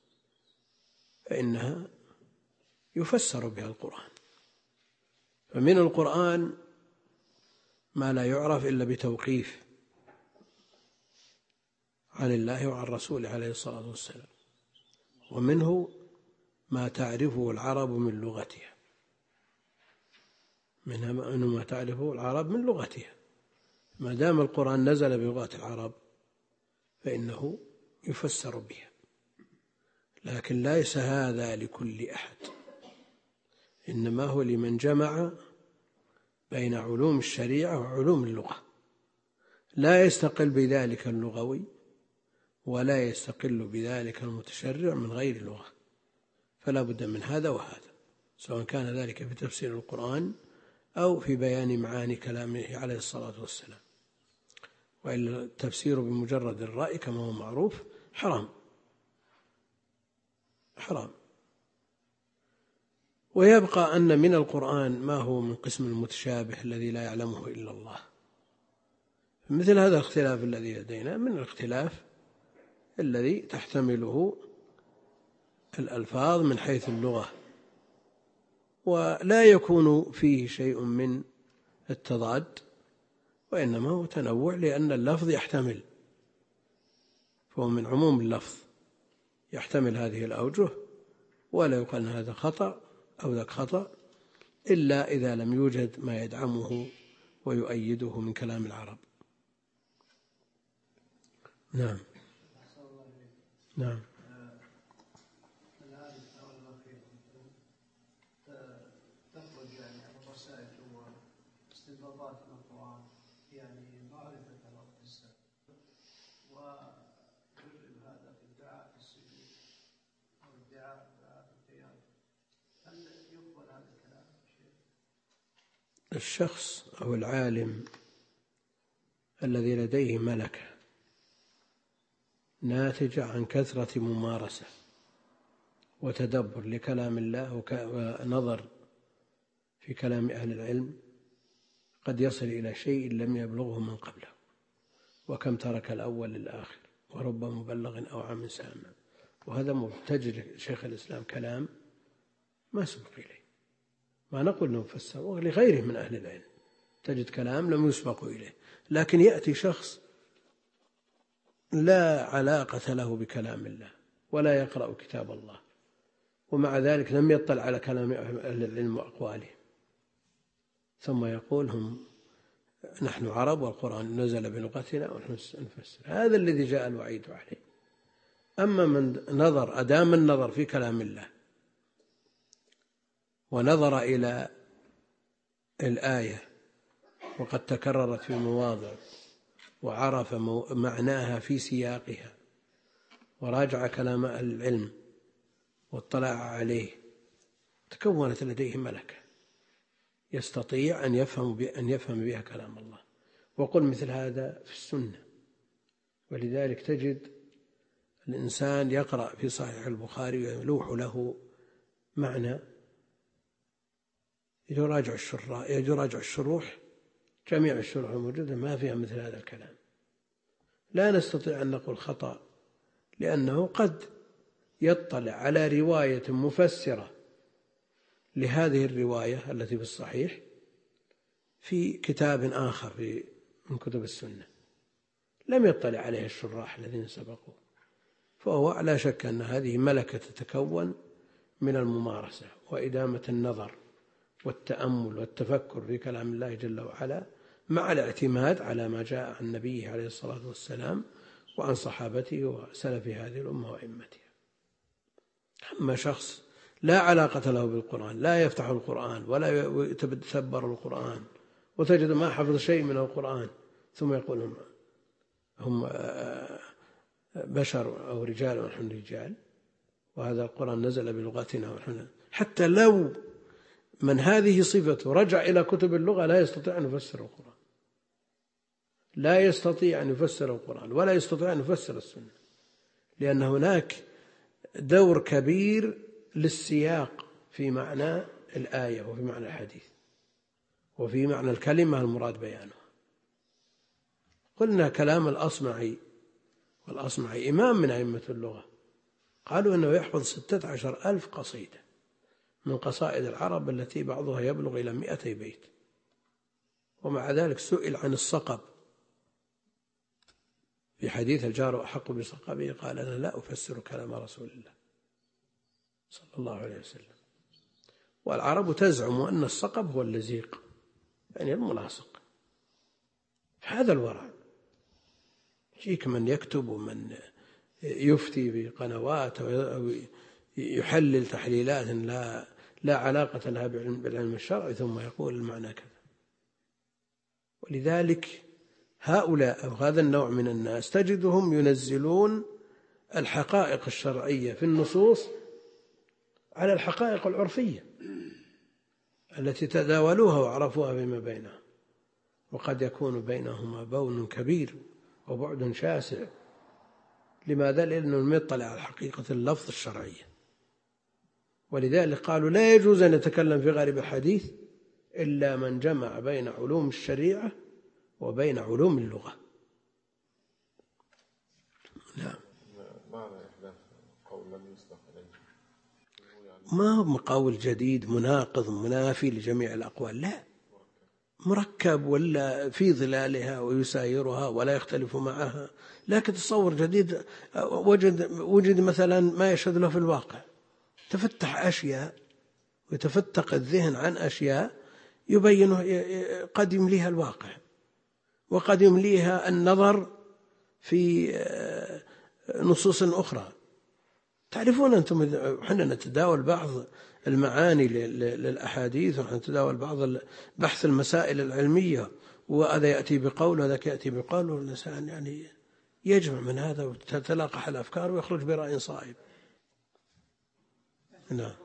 فإنها يفسر بها القرآن. فمن القرآن ما لا يعرف إلا بتوقيف عن الله وعن رسوله عليه الصلاة والسلام، ومنه ما تعرفه العرب من لغتها، منها ما تعرفه العرب من لغتها. ما دام القرآن نزل بلغة العرب فإنه يفسر بها، لكن ليس هذا لكل أحد، إنما هو لمن جمع بين علوم الشريعة وعلوم اللغة، لا يستقل بذلك اللغوي ولا يستقل بذلك المتشرع من غير لغة، فلا بد من هذا وهذا، سواء كان ذلك في تفسير القرآن أو في بيان معاني كلامه عليه الصلاة والسلام. وإلا التفسير بمجرد الرأي كما هو معروف حرام حرام. ويبقى أن من القرآن ما هو من قسم المتشابه الذي لا يعلمه إلا الله. مثل هذا الاختلاف الذي لدينا من الاختلاف الذي تحتمله الألفاظ من حيث اللغة، ولا يكون فيه شيء من التضاد، وإنما هو تنوع لأن اللفظ يحتمل، فهو من عموم اللفظ يحتمل هذه الأوجه، ولا يقال هذا خطأ أو ذاك خطأ إلا إذا لم يوجد ما يدعمه ويؤيده من كلام العرب. نعم نعم. تخرج يعني عن الرسائل واستنباطات من القرآن، يعني معرفة الوقت السابق، ويجرب هذا في الدعاء في السجود أو الدعاء في القيام، هل يقبل هذا الكلام؟ الشخص أو العالم الذي لديه ملكة ناتجة عن كثرة ممارسة وتدبر لكلام الله ونظر في كلام أهل العلم قد يصل إلى شيء لم يبلغه من قبله، وكم ترك الأول للآخر، ورب مبلغ أو عام سامع. وهذا تجد شيخ الإسلام كلام ما سبق إليه، ما نقول أنه فسر، ولغيره من أهل العلم تجد كلام لم يسبق إليه، لكن يأتي شخص لا علاقة له بكلام الله ولا يقرأ كتاب الله، ومع ذلك لم يطلع على كلام أهل العلم وأقوالهم، ثم يقول هم نحن عرب والقرآن نزل بلغتنا ونحن نفسر. هذا الذي جاء الوعيد عليه. أما من نظر أدام النظر في كلام الله ونظر إلى الآية وقد تكررت في مواضع وعرف معناها في سياقها وراجع كلام أهل العلم واطلع عليه، تكونت لديه ملكة يستطيع أن يفهم أن يفهم بها كلام الله. وقل مثل هذا في السنة، ولذلك تجد الإنسان يقرأ في صحيح البخاري ويلوح له معنى، يراجع الشروح يراجع الشروح جميع الشروح الموجودة ما فيها مثل هذا الكلام. لا نستطيع أن نقول خطأ، لأنه قد يطلع على رواية مفسرة لهذه الرواية التي في الصحيح في كتاب آخر في من كتب السنة لم يطلع عليه الشراح الذين سبقوا، فهو لا شك أن هذه ملكة تتكون من الممارسة وإدامة النظر والتأمل والتفكر في كلام الله جل وعلا، مع الاعتماد على ما جاء عن نبيه عليه الصلاة والسلام وعن صحابته وسلف هذه الأمة وأئمتها. أما شخص لا علاقة له بالقرآن، لا يفتح القرآن ولا يتدبر القرآن، وتجد ما حفظ شيء من القرآن، ثم يقول هم, هم بشر أو رجال ونحن رجال، وهذا القرآن نزل بلغتنا ونحن، حتى لو من هذه صفته رجع إلى كتب اللغة لا يستطيع أن يفسر القرآن، لا يستطيع أن يفسر القرآن ولا يستطيع أن يفسر السنة، لأن هناك دور كبير للسياق في معنى الآية وفي معنى الحديث وفي معنى الكلمة المراد بيانها. قلنا كلام الأصمعي، والأصمعي إمام من أئمة اللغة، قالوا أنه يحفظ ستة عشر ألف قصيدة من قصائد العرب التي بعضها يبلغ إلى مئتي بيت، ومع ذلك سئل عن الصقب في حديث الجار أحق بصقبه، قال أنا لا أفسر كلام رسول الله صلى الله عليه وسلم. والعرب تزعم أن الصقب هو اللزيق، يعني الملاصق. هذا الورع. يجيك من يكتب ومن يفتي بقنوات ويحلل تحليلات لا لا علاقة لها بالعلم الشرعي ثم يقول المعنى كذا. ولذلك هؤلاء أو هذا النوع من الناس تجدهم ينزلون الحقائق الشرعية في النصوص على الحقائق العرفية التي تداولوها وعرفوها فيما بينهم، وقد يكون بينهما بون كبير وبعد شاسع. لماذا؟ لأنه لم يطلع على حقيقة اللفظ الشرعية. ولذلك قالوا لا يجوز أن يتكلم في غالب الحديث إلا من جمع بين علوم الشريعة وبين علوم اللغة. نعم. ما هو قول جديد مناقض منافي لجميع الأقوال، لا، مركب ولا في ظلالها ويسايرها ولا يختلف معها، لكن تصور جديد وجد, وجد مثلا ما يشهد له في الواقع، تفتح أشياء ويتفتق الذهن عن أشياء يبين قد يمليها الواقع وقد يمليها النظر في نصوص أخرى. تعرفون أنتم حنا نتداول بعض المعاني للأحاديث ونتداول بعض بحث المسائل العلمية، وهذا يأتي بقول وهذا يأتي بقول، والإنسان يعني يجمع من هذا وتتلاقح الأفكار ويخرج برأي صائب. نعم.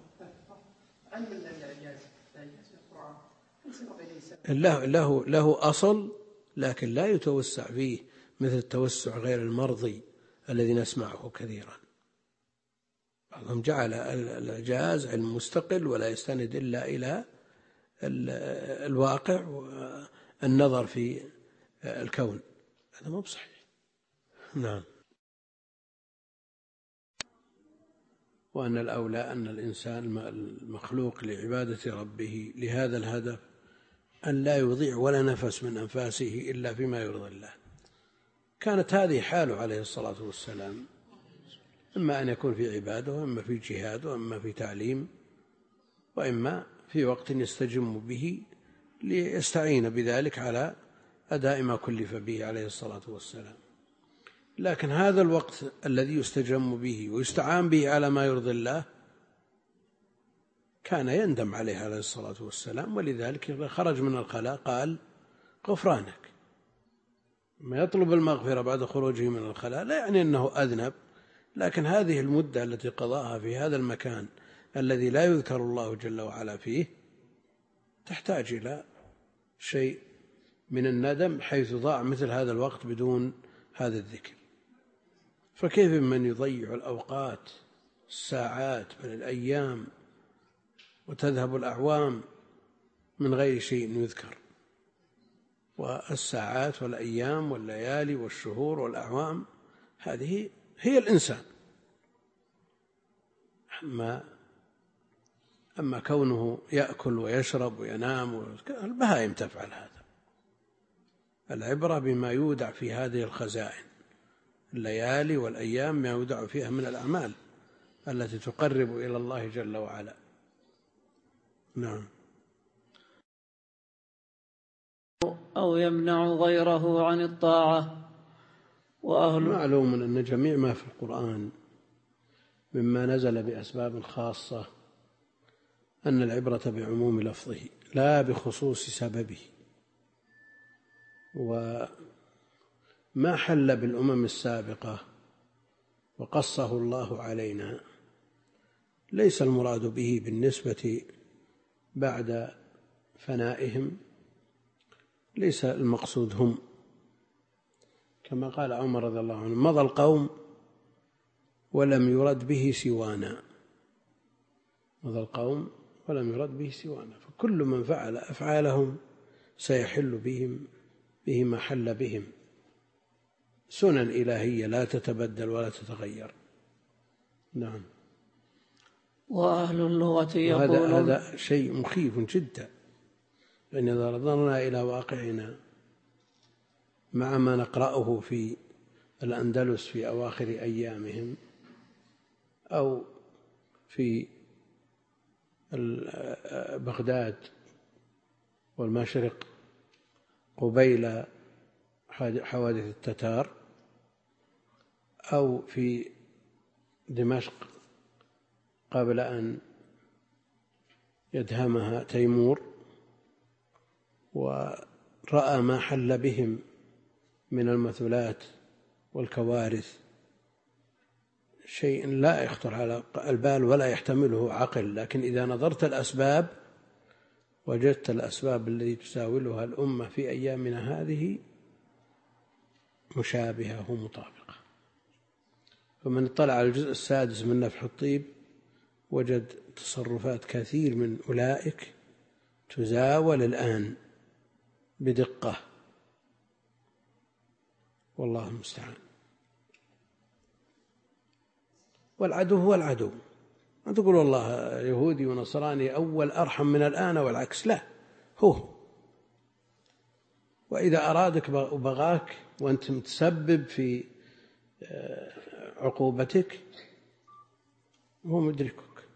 له له له أصل لكن لا يتوسع فيه مثل التوسع غير المرضي الذي نسمعه كثيرا. بعضهم جعل الإعجاز علم مستقل ولا يستند إلا إلى الواقع والنظر في الكون، هذا مو بصحيح. نعم. وأن الأولى أن الإنسان المخلوق لعبادة ربه لهذا الهدف أن لا يضيع ولا نفس من أنفاسه إلا فيما يرضي الله. كانت هذه حاله عليه الصلاة والسلام، إما أن يكون في عباده وإما في جهاد وإما في تعليم وإما في وقت يستجم به ليستعين بذلك على أداء ما كلف به عليه الصلاة والسلام. لكن هذا الوقت الذي يستجم به ويستعان به على ما يرضي الله كان يندم عليه عليه الصلاة والسلام، ولذلك خرج من الخلاء قال غفرانك. ما يطلب المغفرة بعد خروجه من الخلاء لا يعني أنه أذنب، لكن هذه المدة التي قضاها في هذا المكان الذي لا يذكر الله جل وعلا فيه تحتاج إلى شيء من الندم، حيث ضاع مثل هذا الوقت بدون هذا الذكر. فكيف من يضيع الأوقات الساعات بل الأيام وتذهب الأعوام من غير شيء يذكر؟ والساعات والأيام والليالي والشهور والأعوام هذه هي الإنسان. أما, أما كونه يأكل ويشرب وينام، البهائم تفعل هذا. العبرة بما يودع في هذه الخزائن، الليالي والأيام ما يودع فيها من الأعمال التي تقرب إلى الله جل وعلا. نعم. أو يمنع غيره عن الطاعة. وأهل معلوم أن جميع ما في القرآن مما نزل بأسباب خاصة أن العبرة بعموم لفظه لا بخصوص سببه. وما حل بالأمم السابقة وقصه الله علينا ليس المراد به بالنسبة بعد فنائهم، ليس المقصود هم، كما قال عمر رضي الله عنه مضى القوم ولم يرد به سوانا. مضى القوم ولم يرد به سوانا، فكل من فعل أفعالهم سيحل بهم به ما حل بهم، سنن إلهية لا تتبدل ولا تتغير. نعم. وأهل اللغة يقولون هذا هذا شيء مخيف جدا، لأن إذا نظرنا إلى واقعنا مع ما نقرأه في الأندلس في أواخر أيامهم أو في بغداد والمشرق قبيل حوادث التتار، أو في دمشق قبل أن يدهمها تيمور، ورأى ما حل بهم من المثلات والكوارث، شيء لا يخطر على البال ولا يحتمله عقل، لكن إذا نظرت الأسباب وجدت الأسباب التي تساولها الأمة في أيامنا هذه مشابهة ومطابقة. فمن اطلع على الجزء السادس من نفح الطيب وجد تصرفات كثير من أولئك تزاول الآن بدقة، والله المستعان. والعدو هو العدو، ما تقول والله يهودي ونصراني أول أرحم من الآن والعكس، لا، هو وإذا أرادك وبغاك وأنت متسبب في عقوبتك هو مدركك،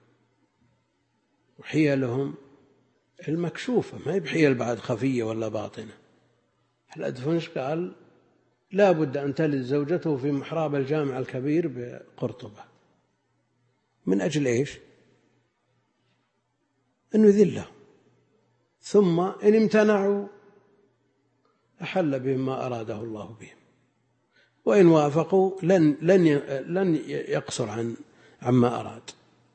وحيلهم المكشوفة ما هي بحيل بعد خفية ولا باطنة. الأدفنش قال لا بد أن تلد زوجته في محراب الجامع الكبير بقرطبة، من أجل إيش؟ أنه يذلهم، ثم إن امتنعوا أحل بهم ما أراده الله بهم، وإن وافقوا لن لن لن يقصر عن عما أراد.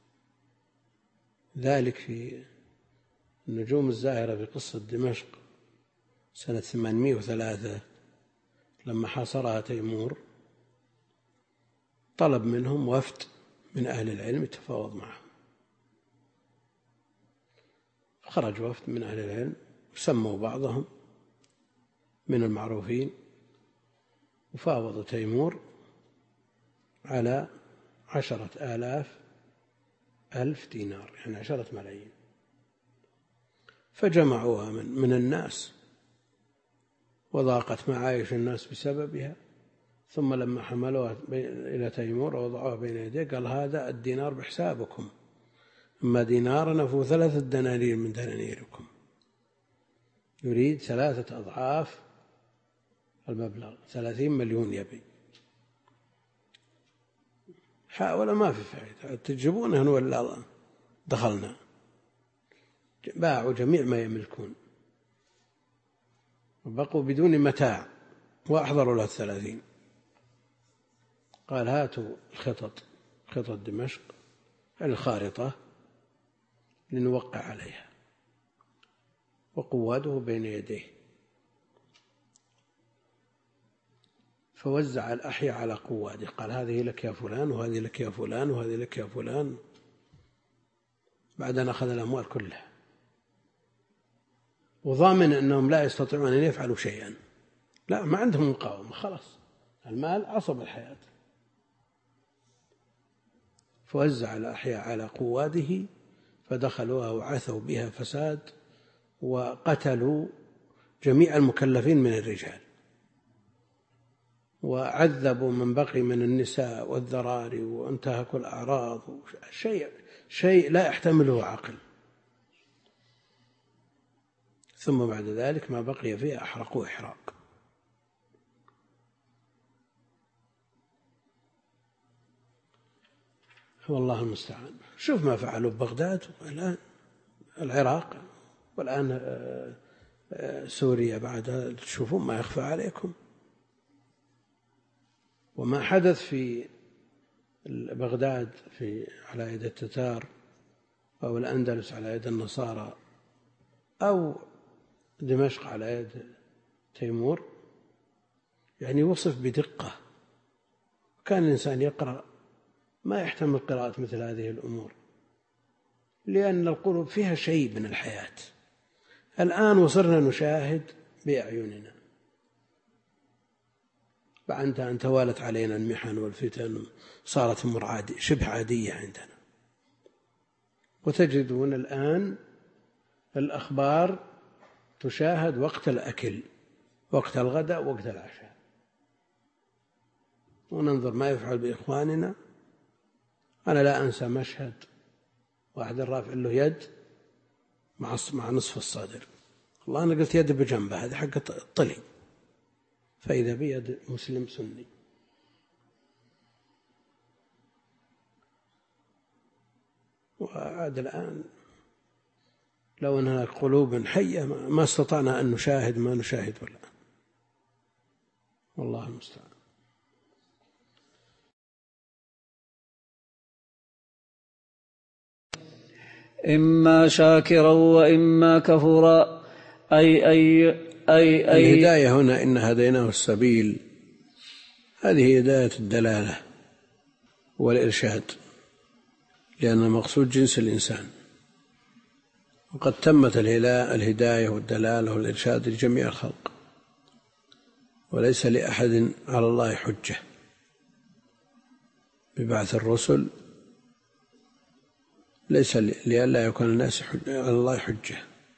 ذلك في النجوم الزاهرة في قصة دمشق سنة ثمانمائة وثلاثة لما حاصرها تيمور، طلب منهم وفد من أهل العلم يتفاوض معهم، خرج وفد من أهل العلم وسموا بعضهم من المعروفين وفاوضوا تيمور على عشرة آلاف ألف دينار، يعني عشرة ملايين، فجمعوها من, من الناس وضاقت معايش الناس بسببها. ثم لما حملوها إلى تيمور ووضعوها بين يديه قال هذا الدينار بحسابكم، أما دينارنا فهو ثلاثة دنانير من دنانيركم، يريد ثلاثة أضعاف المبلغ، ثلاثين مليون يبي. حاول ما في فائدة، تجيبونه ولا دخلنا، باعوا جميع ما يملكون وبقوا بدون متاع وأحضروا له الثلاثين. قال هاتوا الخطط، خطط دمشق الخارطة لنوقع عليها، وقواده بين يديه، فوزع الأحياء على قواده، قال هذه لك يا فلان وهذه لك يا فلان وهذه لك يا فلان، بعد أن أخذ الأموال كلها وضامن أنهم لا يستطيعون أن يفعلوا شيئا، لا ما عندهم مقاومة، خلاص المال عصب الحياة. فوزع الأحياء على قواده فدخلوها وعثوا بها فساد، وقتلوا جميع المكلفين من الرجال، وعذبوا من بقي من النساء والذراري، وانتهكوا الأعراض، شيء شيء لا يحتمله عقل. ثم بعد ذلك ما بقي فيه أحرقوا إحراق. والله المستعان. شوف ما فعلوا ببغداد والآن العراق، والآن سوريا، بعد تشوفون ما يخفى عليكم. وما حدث في بغداد في على يد التتار، أو الأندلس على يد النصارى، أو دمشق على يد تيمور، يعني وصف بدقة. كان الإنسان يقرأ ما يحتمل قراءة مثل هذه الأمور، لأن القلوب فيها شيء من الحياة. الآن وصرنا نشاهد بأعيننا بعد أن توالت علينا المحن والفتن، صارت أمور عادية شبه عادية عندنا. وتجدون الآن الأخبار تشاهد وقت الأكل، وقت الغداء، وقت العشاء، وننظر ما يفعل بإخواننا. أنا لا أنسى مشهد واحد رافع له يد مع مع نصف الصدر، والله أنا قلت يد بجنبه، هذه حقة الطلي، فإذا بيد مسلم سني. وعاد الآن لو أن هناك قلوب حية ما استطعنا أن نشاهد ما نشاهد ولا. والله المستعان. إما شاكرا وإما كفورا، أي أي أي أي الهداية هنا إن هديناه السبيل، هذه هداية الدلالة والإرشاد، لأن المقصود جنس الإنسان، وقد تمت الهداية والدلالة والإرشاد لجميع الخلق، وليس لأحد على الله حجة ببعث الرسل، ليس لئلا يكون الناس على الله حجة،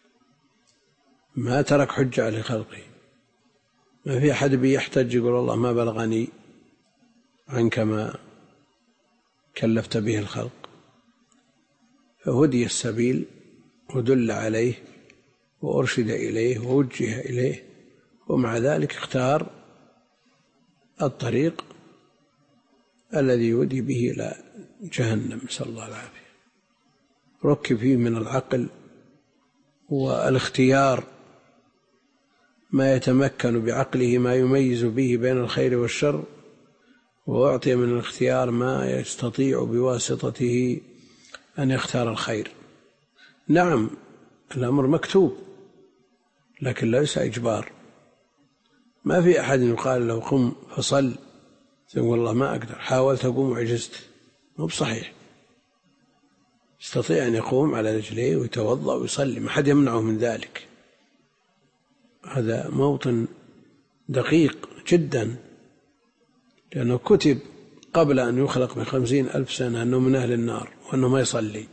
ما ترك حجة على خلقه. ما في أحد بيحتج يقول الله ما بلغني عنك ما كلفت به الخلق، فهدي السبيل ودل عليه وأرشد إليه ووجه إليه، ومع ذلك اختار الطريق الذي يودي به إلى جهنم، نسأل الله العافية. ركب فيه من العقل والاختيار ما يتمكن بعقله ما يميز به بين الخير والشر، وأعطي من الاختيار ما يستطيع بواسطته أن يختار الخير. نعم الأمر مكتوب لكن ليس إجبار، ما في أحد يقال له قم فصل يقول والله ما أقدر، حاولت أقوم وعجزت، مو بصحيح. يستطيع أن يقوم على رجليه ويتوضأ ويصلي، ما حد يمنعه من ذلك. هذا موطن دقيق جدا، لأنه كتب قبل أن يخلق بخمسين ألف سنة أنه من أهل النار وأنه ما يصلي.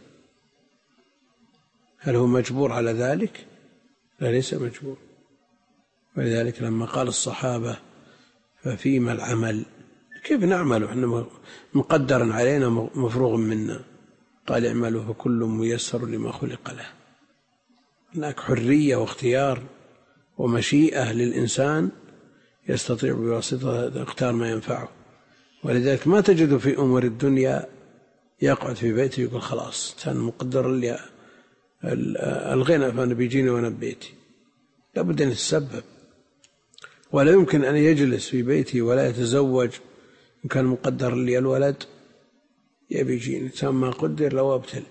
هل هو مجبور على ذلك؟ لا، ليس مجبور. ولذلك لما قال الصحابة ففيما العمل، كيف نعمل وإحنا مقدر علينا مفروغ منا؟ قال اعملوا فكل ميسر لما خلق له. هناك حرية واختيار ومشيئة للإنسان، يستطيع بواسطة اختار ما ينفعه. ولذلك ما تجد في أمور الدنيا يقعد في بيته يقول خلاص كان مقدر لي الغنى فأنا بيجيني وأنا ببيتي، لابد أن يتسبب. ولا يمكن أن يجلس في بيته ولا يتزوج إن كان مقدر لي الولد يبي يجيني، ما قدر لو ابتل،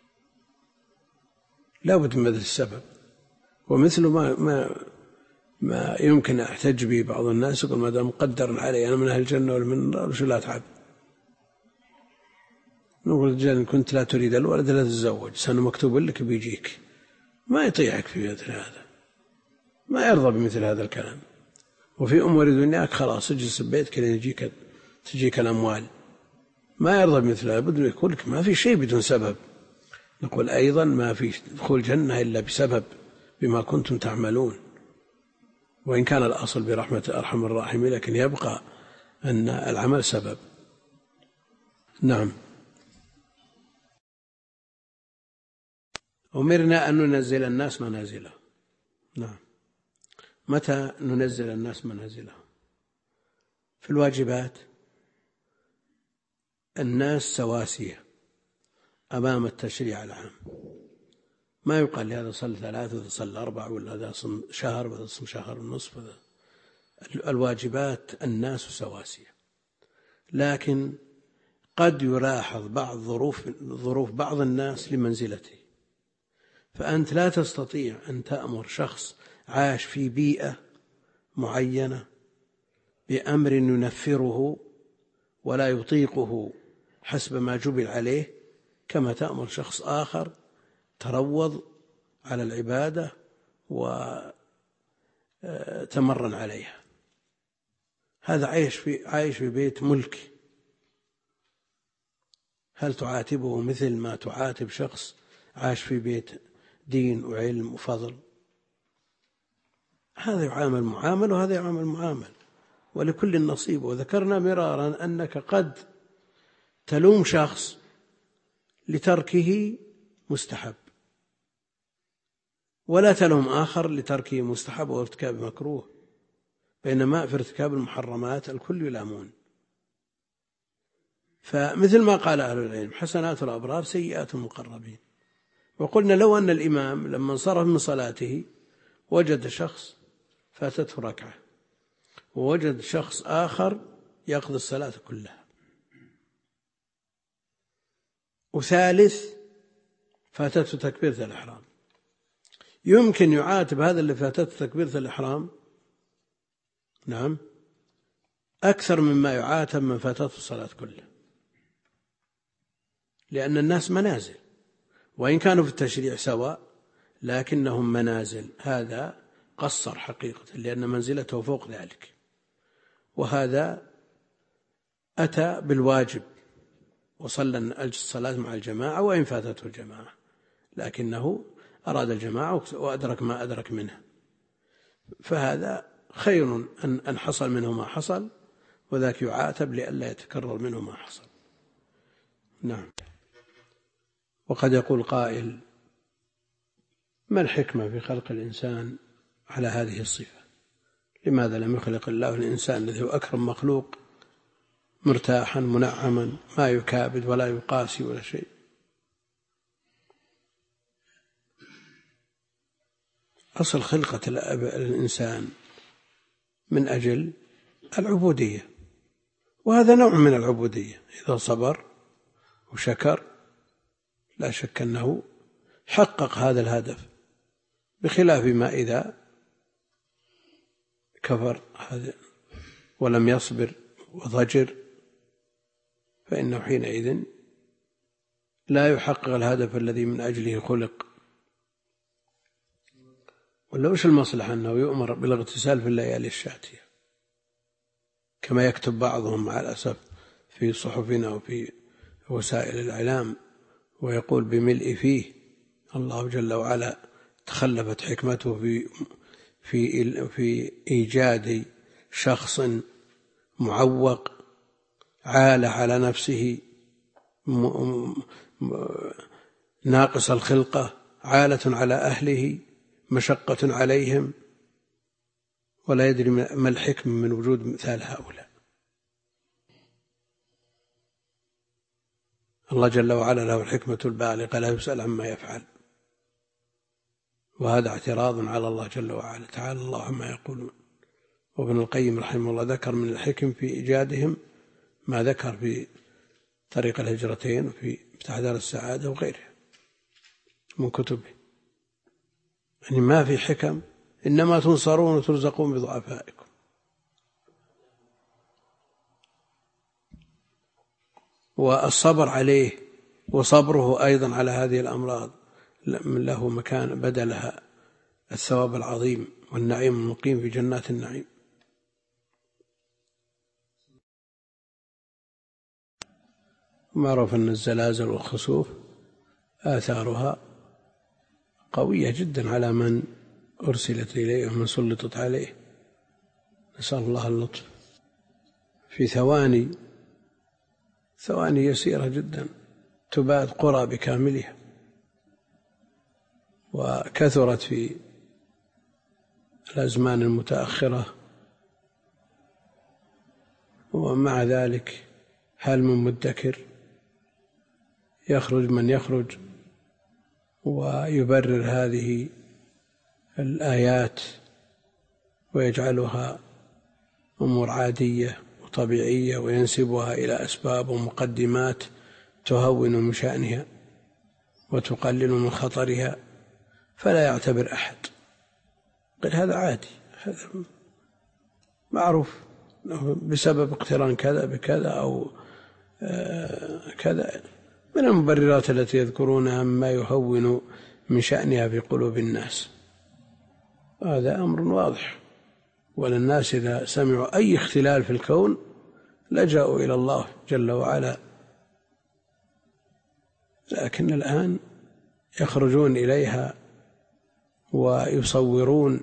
لابد من السبب. ومثل ما ما ما يمكن أحتج به بعض الناس يقول ما دام مقدر علي أنا من أهل الجنة ولا من النار وش لا أتعب. نقول الرجال إن كنت لا تريد الولد لا تتزوج، سنة مكتوب لك بيجيك. ما يطيعك في مثل هذا، ما يرضى بمثل هذا الكلام. وفي أمور دنياك خلاص اجلس ببيتك لين يجيك تجيك الأموال، ما يرضى بمثل هذا، بده يقول لك ما في شيء بدون سبب. نقول أيضا ما في دخول الجنة إلا بسبب بما كنتم تعملون، وإن كان الأصل برحمة أرحم الراحمين، لكن يبقى أن العمل سبب. نعم. أمرنا أن ننزل الناس منازلهم. نعم. متى ننزل الناس منازلهم؟ في الواجبات الناس سواسية أمام التشريع العام، ما يقال لهذا صلى ثلاث وهذا صلى أربع، ولا هذا صم شهر وهذا صم شهر ونصف. الواجبات الناس سواسية، لكن قد يلاحظ بعض ظروف ظروف بعض الناس لمنزلته. فأنت لا تستطيع أن تأمر شخص عاش في بيئة معينة بأمر ينفره ولا يطيقه حسب ما جبل عليه، كما تأمر شخص آخر تروض على العبادة وتمرن عليها. هذا عايش في عايش في بيت ملك، هل تعاتبه مثل ما تعاتب شخص عاش في بيت دين وعلم وفضل؟ هذا يعامل معامل وهذا يعامل معامل، ولكل نصيب. وذكرنا مرارا أنك قد تلوم شخص لتركه مستحب، ولا تلوم آخر لتركه مستحب وارتكاب مكروه، بينما في ارتكاب المحرمات الكل يلامون. فمثل ما قال أهل العلم حسنات الأبرار سيئات المقربين، وقلنا لو أن الإمام لما انصرف من صلاته وجد شخص فاتته ركعة ووجد شخص آخر يقضي الصلاة كلها، وثالث فاتته تكبيرة الإحرام، يمكن يعاتب هذا اللي فاتته تكبيرة الإحرام نعم أكثر مما يعاتب من فاتته الصلاة كلها، لأن الناس منازل، وإن كانوا في التشريع سواء لكنهم منازل. هذا قصر حقيقة لأن منزلته فوق ذلك، وهذا أتى بالواجب وصلى الصلاة مع الجماعة وإن فاتته الجماعة، لكنه أراد الجماعة وأدرك ما أدرك منها، فهذا خير أن حصل منه ما حصل، وذاك يعاتب لئلا يتكرر منه ما حصل. نعم. وقد يقول قائل: ما الحكمة في خلق الإنسان على هذه الصفة؟ لماذا لم يخلق الله الإنسان الذي هو أكرم مخلوق مرتاحا منعما ما يكابد ولا يقاسي ولا شيء؟ أصل خلقة الإنسان من أجل العبودية، وهذا نوع من العبودية، إذا صبر وشكر لا شك أنه حقق هذا الهدف، بخلاف ما إذا كفر ولم يصبر وضجر فإنه حينئذ لا يحقق الهدف الذي من أجله خلق. ولا وش المصلحة أنه يؤمر بالاغتسال في الليالي الشاتية كما يكتب بعضهم مع الأسف في صحفنا وفي وسائل الإعلام ويقول بملء فيه؟ الله جل وعلا تخلفت حكمته في في في إيجاد شخص معوق عال على نفسه ناقص الخلقة عالة على أهله مشقة عليهم، ولا يدري ما الحكم من وجود مثال هؤلاء. الله جل وعلا له الحكمة البالغة لا يسأل عما يفعل، وهذا اعتراض على الله جل وعلا، تعالى الله عما يقولون. وابن القيم رحمه الله ذكر من الحكم في إيجادهم ما ذكر في طريق الهجرتين وفي مفتاح دار السعادة وغيرها من كتبه، يعني ما في حكم، إنما تنصرون وترزقون بضعفائكم. والصبر عليه وصبره أيضا على هذه الأمراض له مكان بدلها الثواب العظيم والنعيم المقيم في جنات النعيم. معروف أن الزلازل والخسوف آثارها قوية جدا على من أرسلت إليه ومن سلطت عليه، نسأل الله اللطف. في ثواني ثواني يسيرة جدا تباد قرى بكاملها، وكثرت في الأزمان المتأخرة، ومع ذلك هل من مدكر؟ يخرج من يخرج ويبرر هذه الآيات ويجعلها أمور عادية وطبيعية وينسبها إلى أسباب ومقدمات تهون من شأنها وتقلل من خطرها، فلا يعتبر أحد، قل هذا عادي، هذا معروف بسبب اقتران كذا بكذا أو كذا من المبررات التي يذكرونها ما يهون من شأنها في قلوب الناس. هذا أمر واضح، وللناس إذا سمعوا أي اختلال في الكون لجأوا إلى الله جل وعلا، لكن الآن يخرجون إليها ويصورون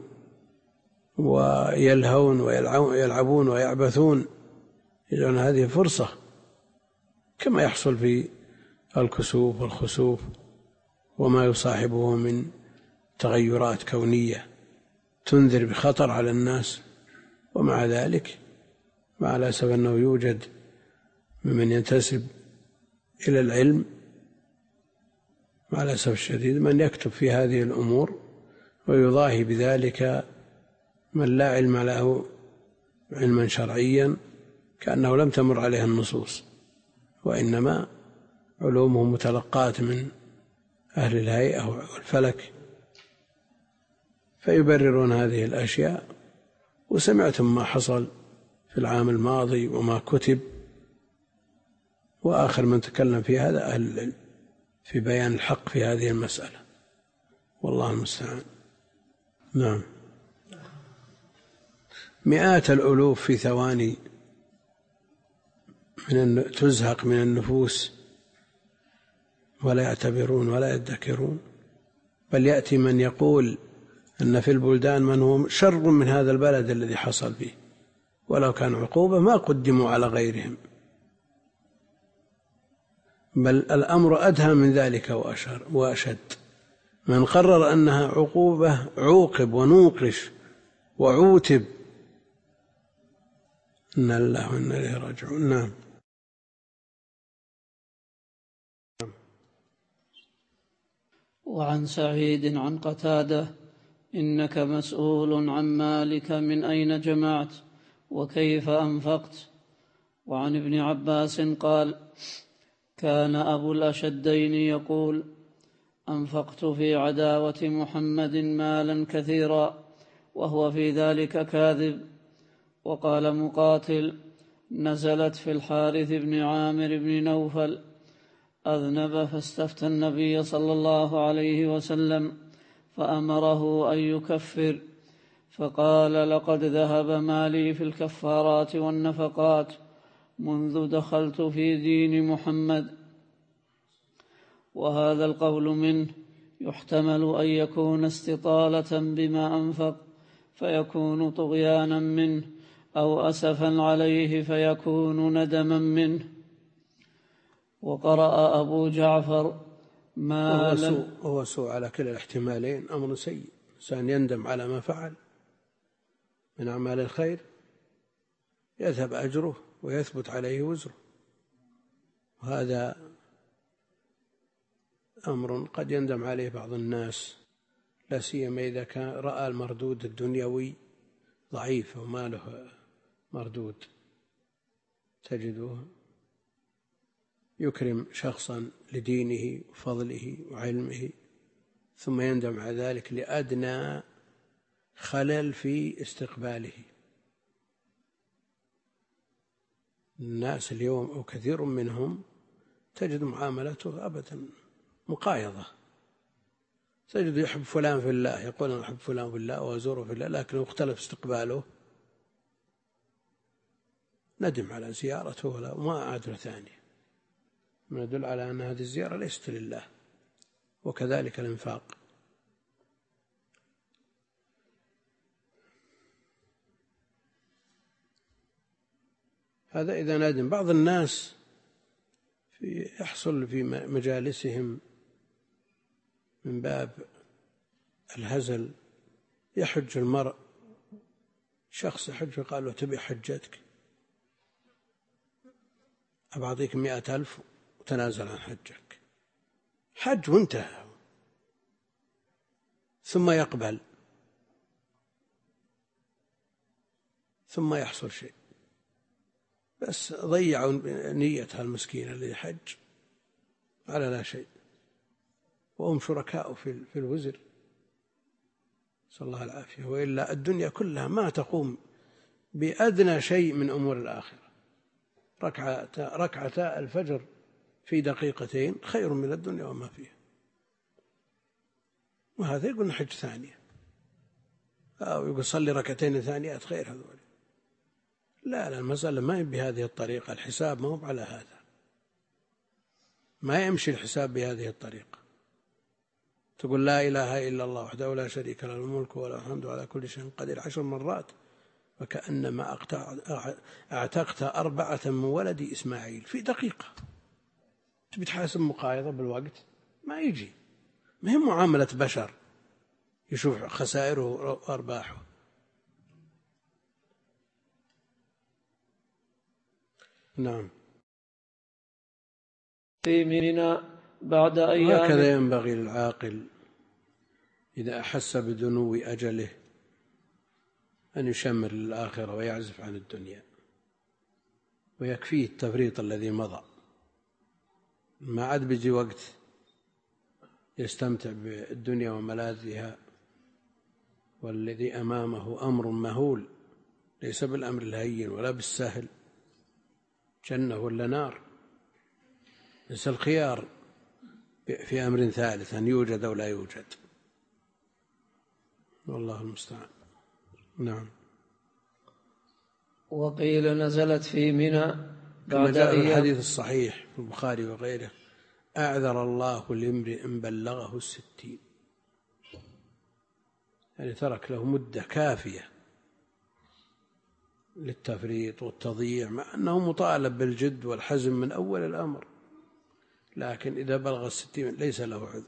ويلهون ويلعبون ويعبثون، يجعلون هذه فرصة كما يحصل في الكسوف والخسوف وما يصاحبه من تغيرات كونية تنذر بخطر على الناس. ومع ذلك مع الأسف أنه يوجد ممن ينتسب إلى العلم مع الأسف الشديد من يكتب في هذه الأمور ويضاهي بذلك من لا علم له علما شرعيا كأنه لم تمر عليه النصوص، وإنما علومه متلقاة من أهل الهيئة والفلك، فيبررون هذه الأشياء. وسمعتم ما حصل في العام الماضي وما كتب، وآخر من تكلم في هذا أهل العلم في بيان الحق في هذه المسألة، والله المستعان. نعم. مئات الألوف في ثواني من تزهق من النفوس ولا يعتبرون ولا يذكرون، بل يأتي من يقول أن في البلدان من هو شر من هذا البلد الذي حصل فيه، ولو كان عقوبة ما قدموا على غيرهم، بل الأمر أدهى من ذلك وأشد. من قرر أنها عقوبة عوقب ونوقش وعوتب. إنا لله وإنا إليه راجعون. نعم. وعن سعيد عن قتادة: إنك مسؤول عن مالك من أين جمعت وكيف أنفقت. وعن ابن عباس قال: كان أبو الأشدين يقول: أنفقت في عداوة محمد مالا كثيرا، وهو في ذلك كاذب. وقال مقاتل: نزلت في الحارث بن عامر بن نوفل، أذنب فاستفتى النبي صلى الله عليه وسلم فأمره أن يكفر، فقال: لقد ذهب مالي في الكفارات والنفقات منذ دخلت في دين محمد. وهذا القول منه يحتمل أن يكون استطالة بما أنفق فيكون طغيانا منه، أو أسفا عليه فيكون ندما منه. وقرأ أبو جعفر: ما وهو لم سوء, وهو سوء على كلا الاحتمالين، أمر سيء. إنسان يندم على ما فعل من أعمال الخير يذهب أجره ويثبت عليه وزره، وهذا أمر قد يندم عليه بعض الناس، لا سيما إذا كان رأى المردود الدنيوي ضعيف وما له مردود. تجده يكرم شخصا لدينه وفضله وعلمه ثم يندم على ذلك لأدنى خلل في استقباله. الناس اليوم أو كثير منهم تجد معاملته أبدا مقايضة. تجد يحب فلان في الله، يقول أنا أحب فلان في الله وأزوره في الله، لكن اختلف استقباله ندم على زيارته وما أعاد له ثانية، ما يدل على أن هذه الزيارة ليست لله. وكذلك الإنفاق. هذا إذا ندم. بعض الناس في يحصل في مجالسهم من باب الهزل، يحج المرء، شخص يحج قال له: تبي حجتك؟ أبعطيك مئة ألف وتنازل عن حجك. حج وانتهى، ثم يقبل، ثم يحصل شيء، بس ضيعوا نيتها المسكينة اللي حج على لا شيء، وهم شركاء في الوزر، نسأل الله العافية. وإلا الدنيا كلها ما تقوم بأدنى شيء من أمور الآخرة. ركعتا, ركعتا الفجر في دقيقتين خير من الدنيا وما فيها. وهذا يقول حج ثانية، أو يقول صلي ركعتين ثانيات خير. هذول لا لا، المسألة ما هي بهذه الطريقة، الحساب ما هو على هذا، ما يمشي الحساب بهذه الطريقة. تقول لا إله إلا الله وحده لا شريك له الملك وله الحمد على كل شيء قدير عشر مرات، وكأنما اعتقت أربعة من ولد إسماعيل في دقيقة. تبي تحاسب مقايضة بالوقت؟ ما يجي. ما هي معاملة بشر يشوف خسائره وأرباحه. نعم. في منى بعد أيام. هكذا ينبغي للعاقل إذا أحس بدنو أجله أن يشمر للآخرة ويعزف عن الدنيا، ويكفيه التفريط الذي مضى، ما عاد بيجي وقت يستمتع بالدنيا وملاذها، والذي أمامه أمر مهول ليس بالأمر الهين ولا بالسهل، جنة ولا نار، ليس الخيار في أمر ثالث أن يوجد أو لا يوجد، والله المستعان. نعم. وقيل نزلت في منى كما جاء في الحديث الصحيح في البخاري وغيره: أعذر الله لامرئ بلغه الستين، يعني ترك له مدة كافية للتفريط والتضييع، مع أنه مطالب بالجد والحزم من أول الأمر، لكن إذا بلغ الستين ليس له عذر.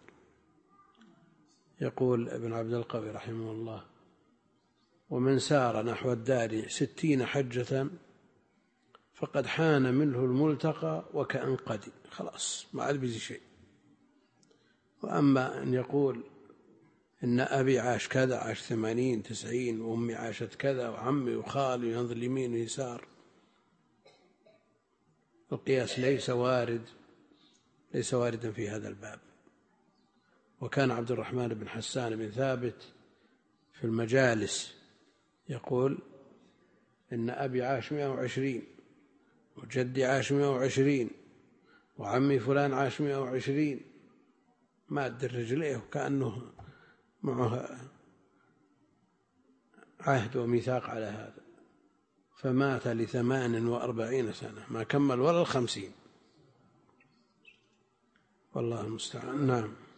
يقول ابن عبد القوي رحمه الله: ومن سار نحو الدار ستين حجة فقد حان منه الملتقى وكأن قدي، خلاص ما عاد بيجي شيء. وأما أن يقول إن أبي عاش كذا، عاش ثمانين تسعين، وأمي عاشت كذا، وعمي وخالي ينظر اليمين ويسار، القياس ليس وارد ليس واردا في هذا الباب. وكان عبد الرحمن بن حسان بن ثابت في المجالس يقول: إن أبي عاش مئة وعشرين، وجدي عاش مئة وعشرين، وعمي فلان عاش مئة وعشرين، ماد رجليه وكأنه معه عهد وميثاق على هذا، فمات لثمان وأربعين سنة، ما كمل ولا الخمسين، والله المستعان. نعم.